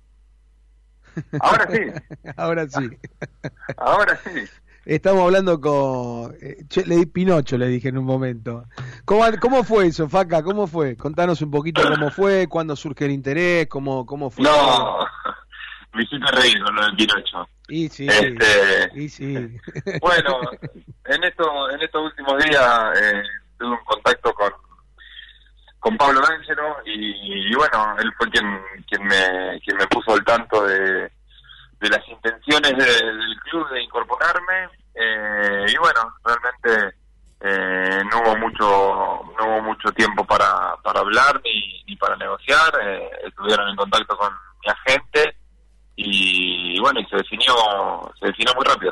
Ahora sí. Ahora sí. Ahora sí. Estamos hablando con Pinocho, le dije en un momento. ¿Cómo fue eso, Faca? ¿Cómo fue? Contanos un poquito cómo fue, cuándo surge el interés, cómo fue. No, me hiciste reír con lo de Pinocho. Y sí, y sí. Bueno, en estos últimos días tuve un contacto con Pablo D'Angelo y bueno, él fue quien me puso al tanto de las intenciones del club de incorporarme, y bueno, realmente no hubo mucho tiempo para hablar ni para negociar. Estuvieron en contacto con mi agente y bueno, y se definió muy rápido.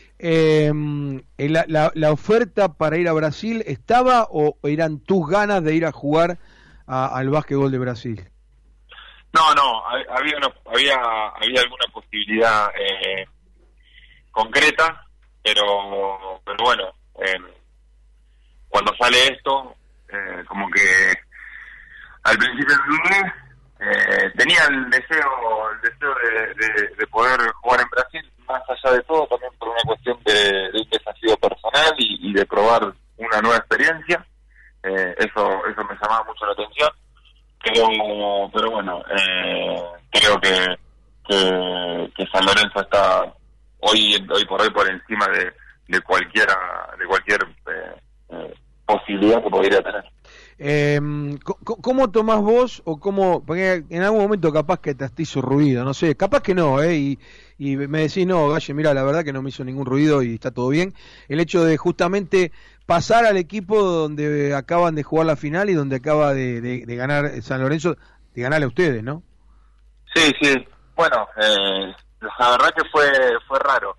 ¿La oferta para ir a Brasil estaba o eran tus ganas de ir a jugar al básquetbol de Brasil? No, había alguna posibilidad concreta, pero bueno, cuando sale esto, como que al principio tenía el deseo de poder jugar en Brasil, más allá de todo, también por una cuestión de un desafío personal y de probar una nueva experiencia. Eso me llamaba mucho la atención, pero bueno, creo que San Lorenzo está hoy por hoy por encima de cualquier posibilidad que podría tener. ¿Cómo tomás vos o cómo? Porque en algún momento capaz que te hizo ruido, no sé, capaz que no, y me decís, no, Galle, mira, la verdad que no me hizo ningún ruido y está todo bien, el hecho de justamente pasar al equipo donde acaban de jugar la final y donde acaba de ganar San Lorenzo, de ganarle a ustedes, ¿no? Sí, bueno, la verdad que fue raro.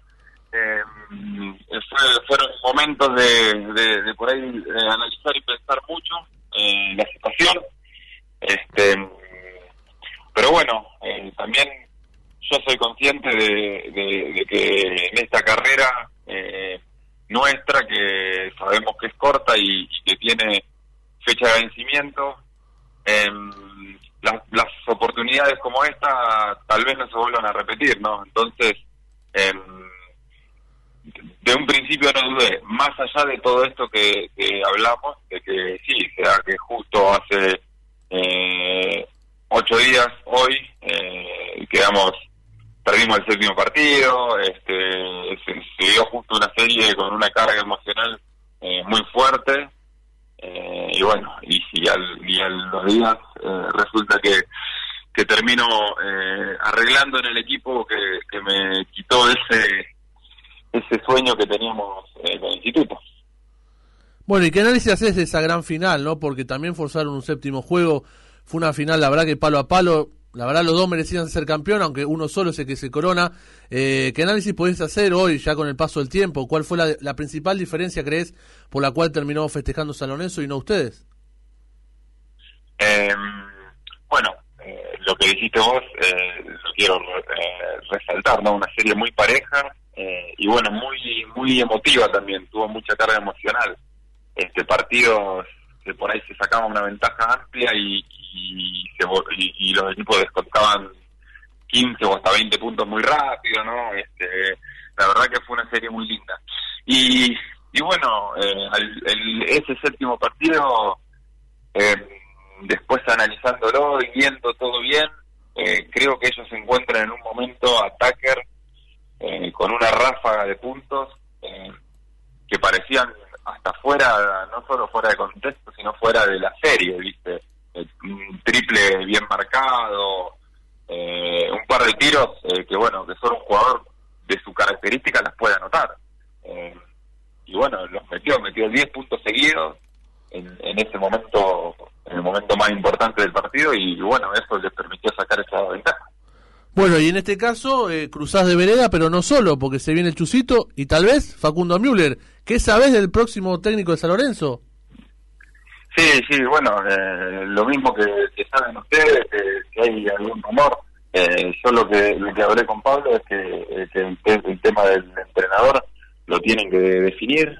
Fueron momentos de por ahí analizar y pensar mucho la situación, pero bueno, también yo soy consciente de que en esta carrera nuestra, que sabemos que es corta y que tiene fecha de vencimiento, las oportunidades como esta tal vez no se vuelvan a repetir, ¿no? Entonces, de un principio no dudé, más allá de todo esto que hablamos, de que sí, sea que justo hace 8 días, hoy, quedamos perdimos el séptimo partido, se dio justo una serie con una carga emocional muy fuerte, y bueno, y a los días resulta que termino arreglando en el equipo que me quitó ese sueño que teníamos con el instituto. Bueno, ¿y qué análisis haces de esa gran final, no? Porque también forzaron un séptimo juego, fue una final, la verdad que palo a palo, la verdad los dos merecían ser campeón, aunque uno solo es el que se corona. ¿Qué análisis podés hacer hoy, ya con el paso del tiempo? ¿Cuál fue la principal diferencia, crees, por la cual terminó festejando San Lorenzo y no ustedes? Bueno, lo que dijiste vos, lo quiero resaltar, ¿no? Una serie muy pareja, y bueno, muy emotiva también, tuvo mucha carga emocional. Partidos que por ahí se sacaba una ventaja amplia y los equipos descontaban 15 o hasta 20 puntos muy rápido, ¿no? La verdad que fue una serie muy linda. Y bueno, ese séptimo partido, después analizándolo y viendo todo bien, creo que ellos se encuentran en un momento a Tucker con una ráfaga de puntos que parecían hasta fuera, no solo fuera de contexto, sino fuera de la serie, ¿viste? Un triple bien marcado, un par de tiros que bueno, que solo un jugador de su característica las puede anotar. Y bueno, los metió 10 puntos seguidos en ese momento, en el momento más importante del partido, y bueno, eso les permitió sacar esa ventaja. Bueno, y en este caso cruzás de vereda, pero no solo, porque se viene el Chusito y tal vez Facundo Müller. ¿Qué sabés del próximo técnico de San Lorenzo? Sí, bueno, lo mismo que saben ustedes, que hay algún rumor. Yo lo que hablé con Pablo es que el tema del entrenador lo tienen que definir,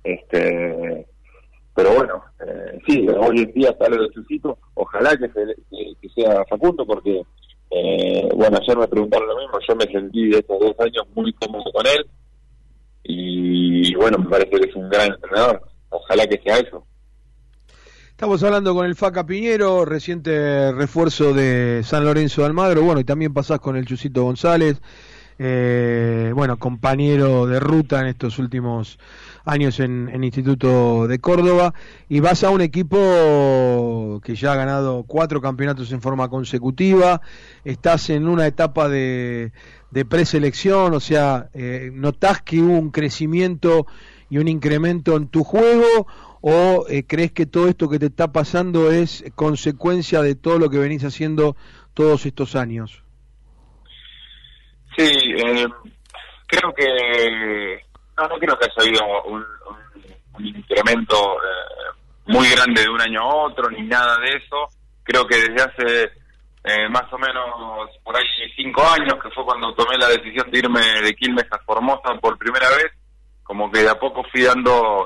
pero bueno, sí, hoy en día sale de Chusito, ojalá que sea Facundo, porque bueno, ayer me preguntaron lo mismo, yo me sentí de estos 2 años muy cómodo con él, y bueno, me parece que es un gran entrenador, ojalá que sea eso. Estamos hablando con el Faca Piñero, reciente refuerzo de San Lorenzo de Almagro, bueno, y también pasás con el Chusito González, bueno, compañero de ruta en estos últimos años en Instituto de Córdoba, y vas a un equipo que ya ha ganado 4 campeonatos en forma consecutiva, estás en una etapa de preselección, o sea, ¿notás que hubo un crecimiento y un incremento en tu juego, o crees que todo esto que te está pasando es consecuencia de todo lo que venís haciendo todos estos años? Sí, creo que no creo que haya habido un incremento muy grande de un año a otro, ni nada de eso. Creo que desde hace más o menos por ahí 5 años, que fue cuando tomé la decisión de irme de Quilmes a Formosa por primera vez, como que de a poco fui dando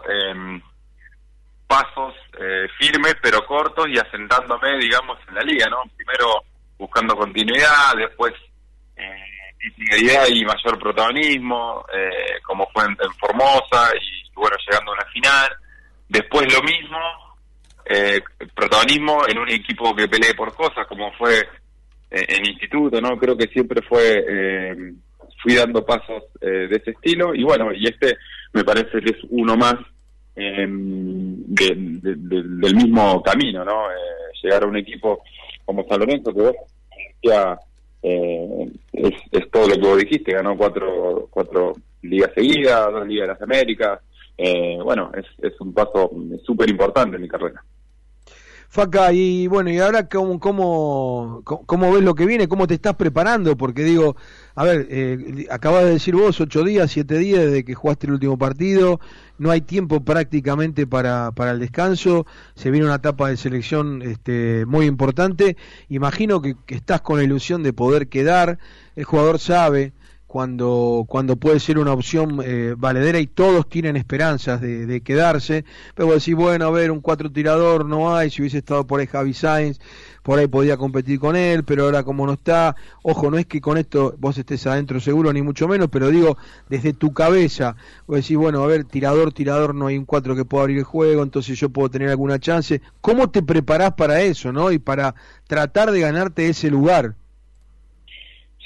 pasos firmes pero cortos y asentándome, digamos, en la liga, ¿no? Primero buscando continuidad, después titularidad y mayor protagonismo, como fue en Formosa, y bueno, llegando a una final. Después lo mismo, protagonismo en un equipo que pelee por cosas, como fue en Instituto, ¿no? Creo que siempre fui dando pasos de ese estilo, y bueno, y me parece que es uno más del mismo camino, ¿no? Llegar a un equipo como San Lorenzo, que vos ya es todo lo que vos dijiste, ganó 4 ligas seguidas, 2 ligas de las Américas, bueno, es un paso súper importante en mi carrera. Faca, y bueno, y ahora ¿cómo ves lo que viene? ¿Cómo te estás preparando? Porque digo, a ver, acabas de decir vos 8 días, 7 días desde que jugaste el último partido, no hay tiempo prácticamente para el descanso, se viene una etapa de selección muy importante, imagino que estás con la ilusión de poder quedar, el jugador sabe cuando puede ser una opción valedera, y todos tienen esperanzas de quedarse, pero vos decís, bueno, a ver, un 4 tirador no hay, si hubiese estado por ahí Javi Sáenz, por ahí podía competir con él, pero ahora como no está, ojo, no es que con esto vos estés adentro seguro, ni mucho menos, pero digo, desde tu cabeza, vos decís, bueno, a ver, tirador, no hay un 4 que pueda abrir el juego, entonces yo puedo tener alguna chance. ¿Cómo te preparás para eso, no? Y para tratar de ganarte ese lugar.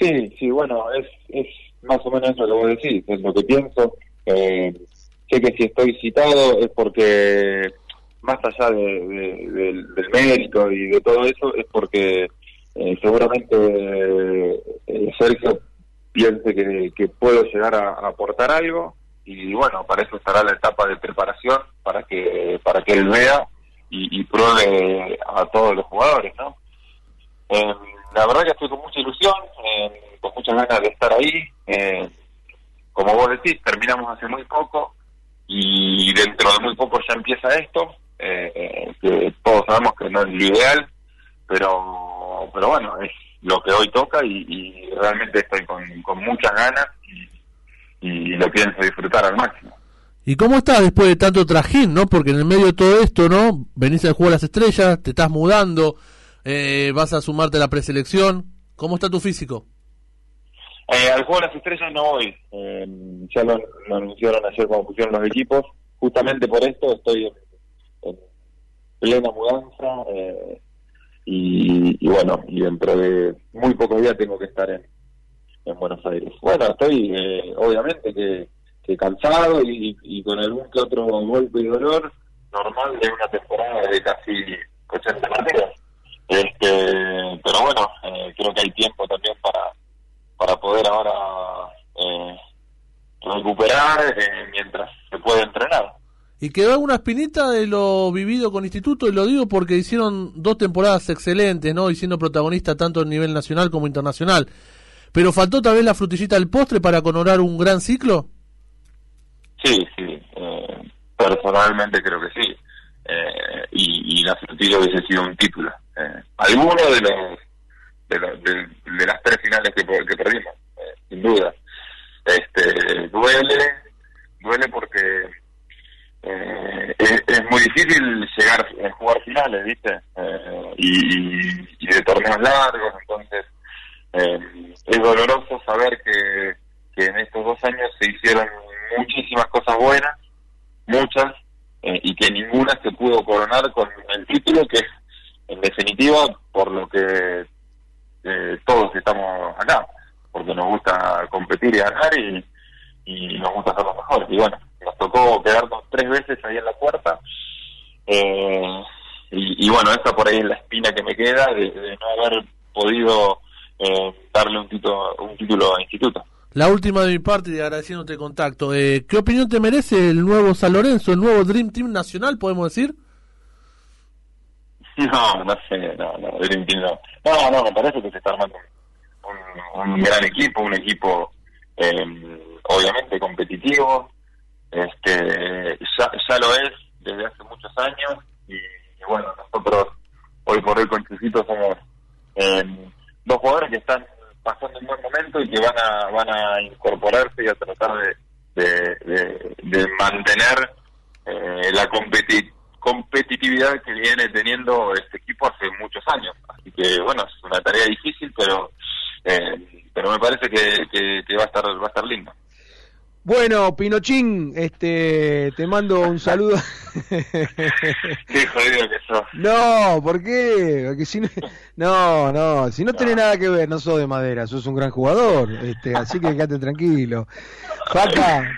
Sí, bueno, es más o menos eso que vos decís, es lo que pienso. Sé que si estoy citado es porque, más allá del mérito y de todo eso, es porque seguramente Sergio piense que puedo llegar a aportar algo, y bueno, para eso estará la etapa de preparación, para que él vea y pruebe a todos los jugadores, ¿no? La verdad que estoy con mucha ilusión, con muchas ganas de estar ahí. Como vos decís, terminamos hace muy poco y dentro de muy poco ya empieza esto, que todos sabemos que no es lo ideal, pero bueno, es lo que hoy toca y realmente estoy con muchas ganas y lo pienso disfrutar al máximo. ¿Y cómo estás después de tanto trajín, no? Porque en el medio de todo esto, ¿no? Venís al Juego de las Estrellas, te estás mudando, vas a sumarte a la preselección. ¿Cómo está tu físico? Al Juego de las Estrellas no voy. Ya lo anunciaron ayer cuando pusieron los equipos. Justamente por esto estoy en plena mudanza y bueno, y dentro de muy pocos días tengo que estar en Buenos Aires. Bueno, estoy obviamente que cansado y con algún que otro golpe y dolor normal de una temporada de casi 80 partidos. Pero bueno, creo que hay tiempo también para poder ahora recuperar mientras se puede entrenar. ¿Y quedó alguna espinita de lo vivido con Instituto? Y lo digo porque hicieron 2 temporadas excelentes, ¿no? Y siendo protagonista tanto a nivel nacional como internacional. ¿Pero faltó tal vez la frutillita del postre para coronar un gran ciclo? Sí, personalmente creo que sí. Y la frutilla hubiese sido un título. Alguno de las 3 finales que perdimos, sin duda. Duele porque es muy difícil llegar a jugar finales, ¿viste? Y de torneos largos, entonces es doloroso saber que en estos 2 años se hicieron muchísimas cosas buenas, muchas, y que ninguna se pudo coronar con el título, que es en definitiva por lo que todos estamos acá, porque nos gusta competir y ganar y nos gusta ser los mejores. Y bueno, nos tocó quedarnos 3 veces ahí en la puerta, y bueno, esa por ahí es la espina que me queda de no haber podido darle un título a Instituto. La última de mi parte, y agradeciéndote el contacto, ¿qué opinión te merece el nuevo San Lorenzo, el nuevo Dream Team nacional, podemos decir? No sé, Dream Team no. No, me parece que se está armando un gran equipo, un equipo obviamente competitivo, ya lo es desde hace muchos años, y bueno, nosotros hoy por hoy con Chusito somos 2 jugadores que están pasando un buen momento y que van a incorporarse y a tratar de mantener la competitividad que viene teniendo este equipo hace muchos años. Así que bueno, es una tarea difícil, pero me parece que va a estar lindo. Bueno, Pinochín, te mando un saludo. Qué jodido que sos. No, ¿por qué? Porque si no tenés nada que ver, no sos de madera, sos un gran jugador, así que quédate tranquilo. Faca,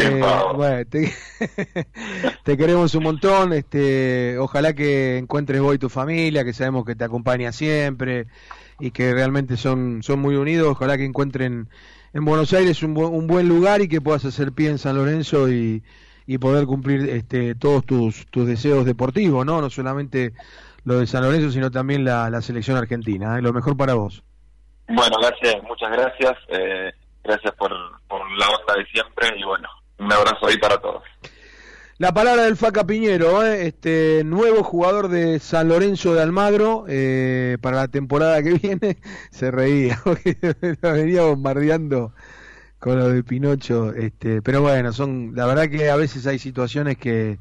te queremos un montón, ojalá que encuentres vos y tu familia, que sabemos que te acompaña siempre y que realmente son muy unidos, ojalá que encuentren en Buenos Aires un buen lugar y que puedas hacer pie en San Lorenzo y poder cumplir todos tus deseos deportivos, no solamente lo de San Lorenzo, sino también la selección argentina. Lo mejor para vos. Bueno, muchas gracias, gracias por la onda de siempre, y bueno, un abrazo ahí para todos. La palabra del Faca Piñero, nuevo jugador de San Lorenzo de Almagro, para la temporada que viene. Se reía, porque lo venía bombardeando con lo de Pinocho, pero bueno, la verdad que a veces hay situaciones que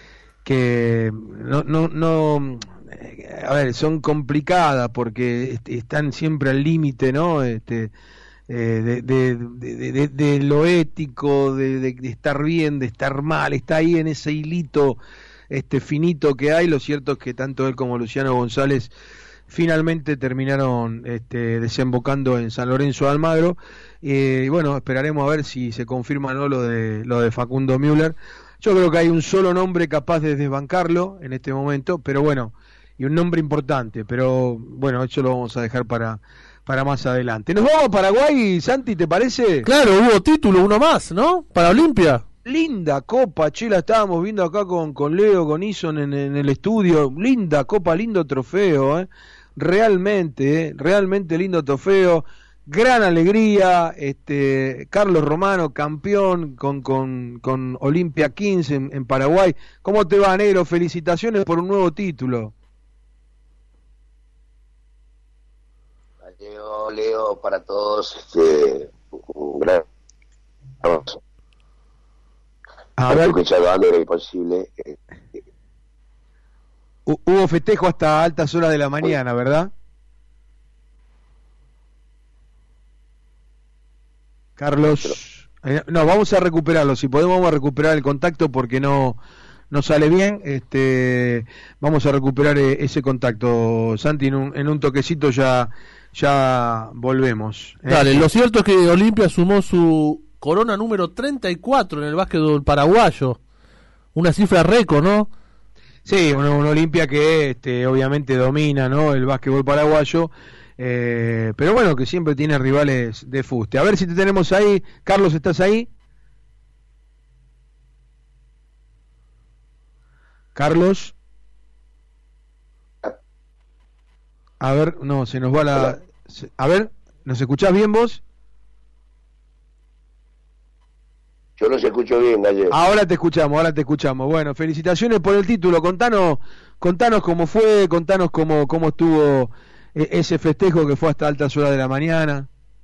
no a ver, son complicadas porque están siempre al límite, ¿no? De lo ético, de estar bien, de estar mal, está ahí en ese hilito finito que hay. Lo cierto es que tanto él como Luciano González finalmente terminaron desembocando en San Lorenzo de Almagro. Y bueno, esperaremos a ver si se confirma o no lo de Facundo Müller. Yo creo que hay un solo nombre capaz de desbancarlo en este momento, pero bueno, y un nombre importante, pero bueno, eso lo vamos a dejar para más adelante. Nos vamos a Paraguay, Santi, ¿te parece? Claro, hubo título, uno más, ¿no? Para Olimpia. Linda copa, che, la estábamos viendo acá con Leo, con Ison en el estudio. Linda copa, lindo trofeo, realmente lindo trofeo. Gran alegría, Carlos Romano, campeón con Olimpia 15 en Paraguay. ¿Cómo te va, negro? Felicitaciones por un nuevo título. Leo, para todos, un gran a ver, era imposible. Hubo festejo hasta altas horas de la mañana, ¿verdad? Carlos, no, vamos a recuperarlo, si podemos vamos a recuperar el contacto porque no sale bien, vamos a recuperar ese contacto, Santi, en un toquecito ya volvemos. Dale, lo cierto es que Olimpia sumó su corona número 34 en el básquetbol paraguayo, una cifra récord, ¿no? Sí, una Olimpia que obviamente domina, ¿no?, el básquetbol paraguayo. Pero bueno, que siempre tiene rivales de fuste. A ver si te tenemos ahí. Carlos, ¿estás ahí? Carlos. A ver, no, se nos va la... A ver, ¿nos escuchás bien vos? Yo los escucho bien, Gallego. Ahora te escuchamos. Bueno, felicitaciones por el título. Contanos cómo fue, contanos cómo estuvo ese festejo que fue hasta altas horas de la mañana.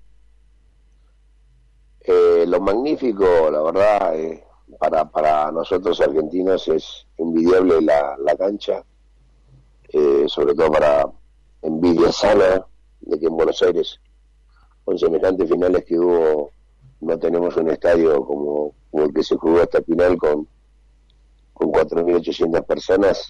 Lo magnífico, la verdad, para nosotros argentinos es envidiable la cancha, sobre todo para envidia sana de que en Buenos Aires, con semejantes finales que hubo, no tenemos un estadio como el que se jugó hasta final con 4.800 personas,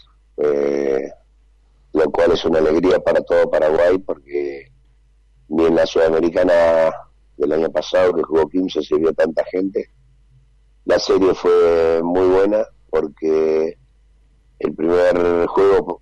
lo cual es una alegría para todo Paraguay, porque ni en la Sudamericana del año pasado, que jugó 15, se vio tanta gente. La serie fue muy buena porque el primer juego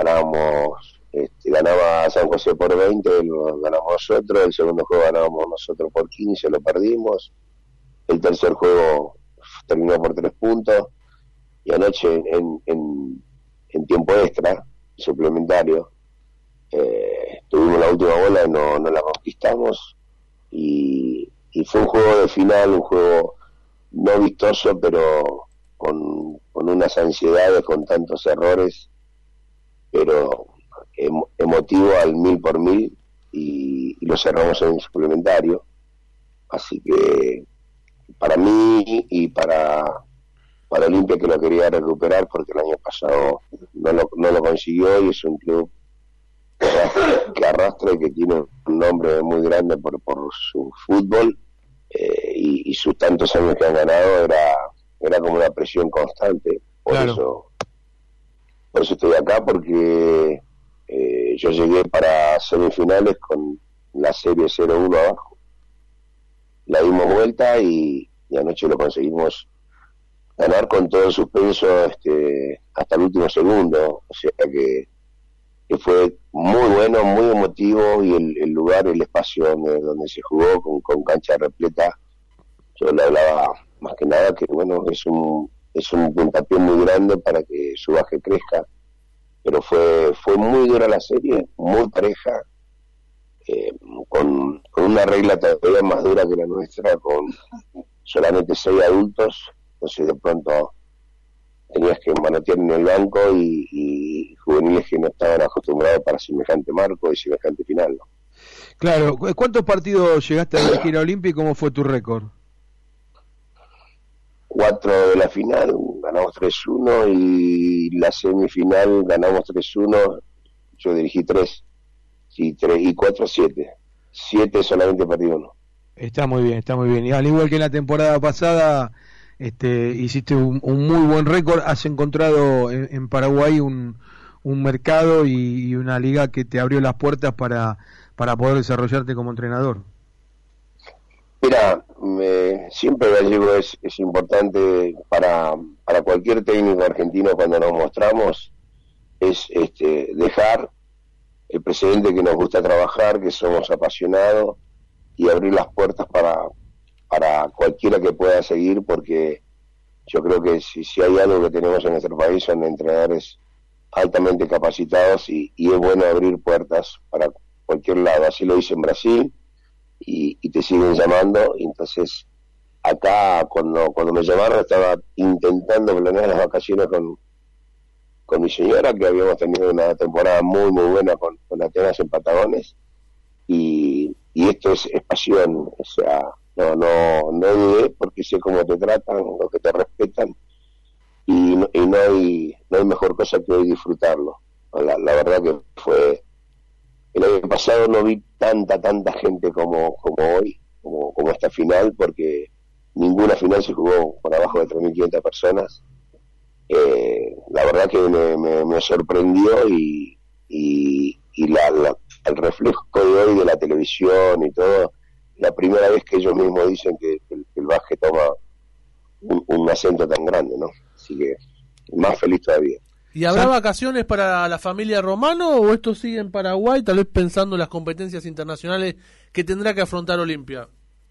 ganaba San José por 20, lo ganamos nosotros. El segundo juego ganábamos nosotros por 15, lo perdimos. El tercer juego terminó por 3 puntos, y anoche en tiempo extra suplementario tuvimos la última bola y no la conquistamos, y fue un juego de final, un juego no vistoso, pero con unas ansiedades, con tantos errores, pero emotivo al 1000%, y lo cerramos en suplementario. Así que para mí y para Olimpia, que lo quería recuperar porque el año pasado no lo consiguió, y es un club que arrastra y que tiene un nombre muy grande por su fútbol, y sus tantos años que han ganado era como una presión constante. Por eso estoy acá, porque yo llegué para semifinales con la serie 0-1 abajo, la dimos vuelta y anoche lo conseguimos ganar con todo el suspenso hasta el último segundo. O sea que fue muy bueno, muy emotivo, y el lugar, el espacio donde se jugó con cancha repleta, yo le hablaba más que nada que bueno, es un puntapié muy grande para que Subaje crezca, pero fue muy dura la serie, muy pareja, con una regla todavía más dura que la nuestra, con solamente 6 adultos. Entonces de pronto tenías que manotear en el banco, y juveniles que no estaban acostumbrados para semejante marco y semejante final, ¿no? Claro. ¿Cuántos partidos llegaste a dirigir a Olimpia y cómo fue tu récord? 4 de la final, ganamos 3-1, y la semifinal ganamos 3-1, yo dirigí 3, sí, 3 y 4, 7. 7 solamente perdí 1. Está muy bien. Y al igual que en la temporada pasada, hiciste un muy buen récord. Has encontrado en Paraguay un un mercado y una liga que te abrió las puertas para poder desarrollarte como entrenador. Mira, siempre Gallego es importante para cualquier técnico argentino cuando nos mostramos, es dejar el precedente que nos gusta trabajar, que somos apasionados, y abrir las puertas para cualquiera que pueda seguir, porque yo creo que si hay algo que tenemos en nuestro país son entrenadores altamente capacitados y es bueno abrir puertas para cualquier lado. Así lo hice en Brasil y te siguen llamando. Y entonces acá cuando me llamaron estaba intentando planear las vacaciones con mi señora, que habíamos tenido una temporada muy muy buena con Atenas en Patagones, y esto es pasión. O sea, no dudé, porque sé cómo te tratan, lo que te respetan, y no hay mejor cosa que hoy disfrutarlo. La verdad que fue, el año pasado no vi tanta gente como hoy, como esta final, porque ninguna final se jugó por abajo de 3.500 personas. La verdad que me sorprendió, y el reflejo de hoy de la televisión y todo, la primera vez que ellos mismos dicen que el básquet toma un acento tan grande, ¿no? Así que más feliz todavía. ¿Y habrá vacaciones para la familia Romano, o esto sigue en Paraguay, tal vez pensando en las competencias internacionales que tendrá que afrontar Olimpia?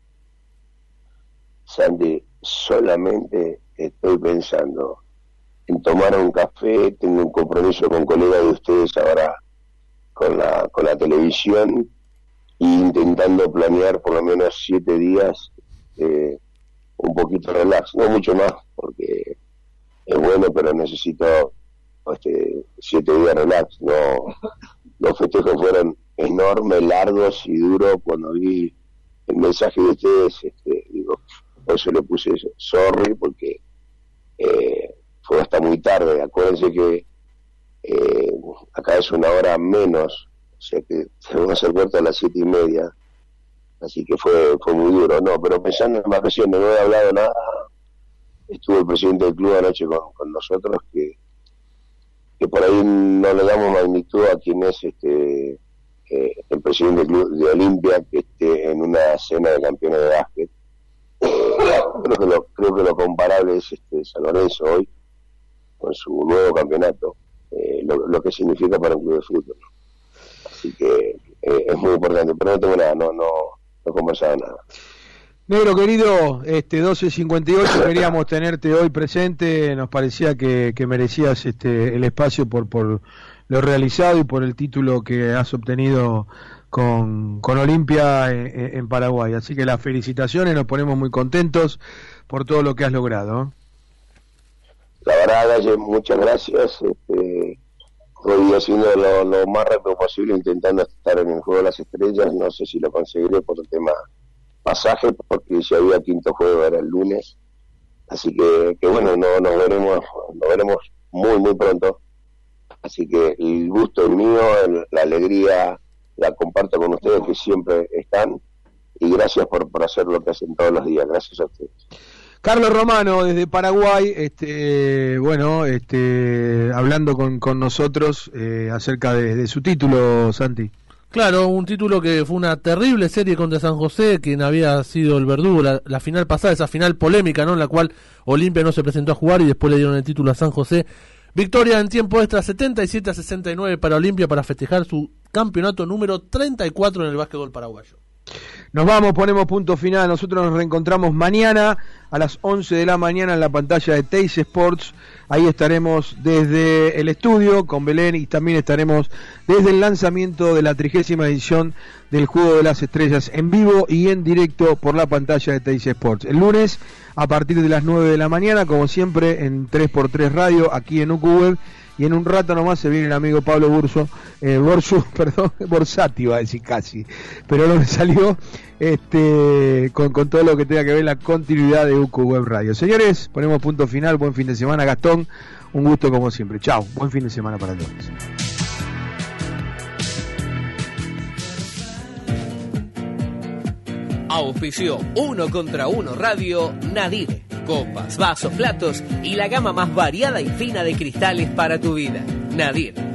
Sandy, solamente estoy pensando en tomar un café. Tengo un compromiso con colegas de ustedes ahora con la televisión, e intentando planear por lo menos 7 días un poquito relax, no mucho más, porque es bueno, pero necesito 7 días relax. Los festejos fueron enormes, largos y duros. Cuando vi el mensaje de ustedes, digo, por eso le puse sorry, porque fue hasta muy tarde. Acuérdense que acá es 1 hora menos, o sea que se van a hacer puertas a las 7:30, así que fue muy duro. No, pero pensando en vacaciones, no he hablado nada. Estuvo el presidente del club anoche con nosotros, que por ahí no le damos magnitud a quien es el presidente del club de Olimpia, que esté en una cena de campeones de básquet. Creo que lo comparable es San Lorenzo hoy, con su nuevo campeonato, lo que significa para un club de fútbol. Así que es muy importante, pero no tengo nada, no conversaba nada. Negro querido, 12:58, queríamos tenerte hoy presente. Nos parecía que merecías el espacio por lo realizado y por el título que has obtenido con Olimpia en Paraguay. Así que las felicitaciones, nos ponemos muy contentos por todo lo que has logrado. La verdad, Galle, muchas gracias. Estoy haciendo lo más rápido posible, intentando estar en el Juego de las Estrellas. No sé si lo conseguiré por el tema pasaje, porque si había quinto juego era el lunes. Así que bueno, nos veremos muy muy pronto. Así que el gusto es mío, la alegría la comparto con ustedes, que siempre están, y gracias por hacer lo que hacen todos los días. Gracias a ustedes. Carlos Romano desde Paraguay, hablando con nosotros acerca de su título, Santi. Claro, un título que fue una terrible serie contra San José, quien había sido el verdugo la final pasada, esa final polémica, ¿no?, en la cual Olimpia no se presentó a jugar y después le dieron el título a San José. Victoria en tiempo extra 77-69 para Olimpia, para festejar su campeonato número 34 en el básquetbol paraguayo. Nos vamos, ponemos punto final. Nosotros nos reencontramos mañana a las 11 de la mañana en la pantalla de Teis Sports. Ahí estaremos desde el estudio con Belén, y también estaremos desde el lanzamiento de la 30ª edición del Juego de las Estrellas, en vivo y en directo por la pantalla de Teis Sports. El lunes a partir de las 9 de la mañana, como siempre, en 3x3 Radio, aquí en UQWeb. Y en un rato nomás se viene el amigo Pablo Borsati, iba a decir casi, pero no me salió, con todo lo que tenga que ver la continuidad de UQWeb Radio. Señores, ponemos punto final. Buen fin de semana, Gastón, un gusto como siempre. Chao, buen fin de semana para todos. Auspició 1 contra 1 Radio Nadire. Copas, vasos, platos y la gama más variada y fina de cristales para tu vida. Nadire.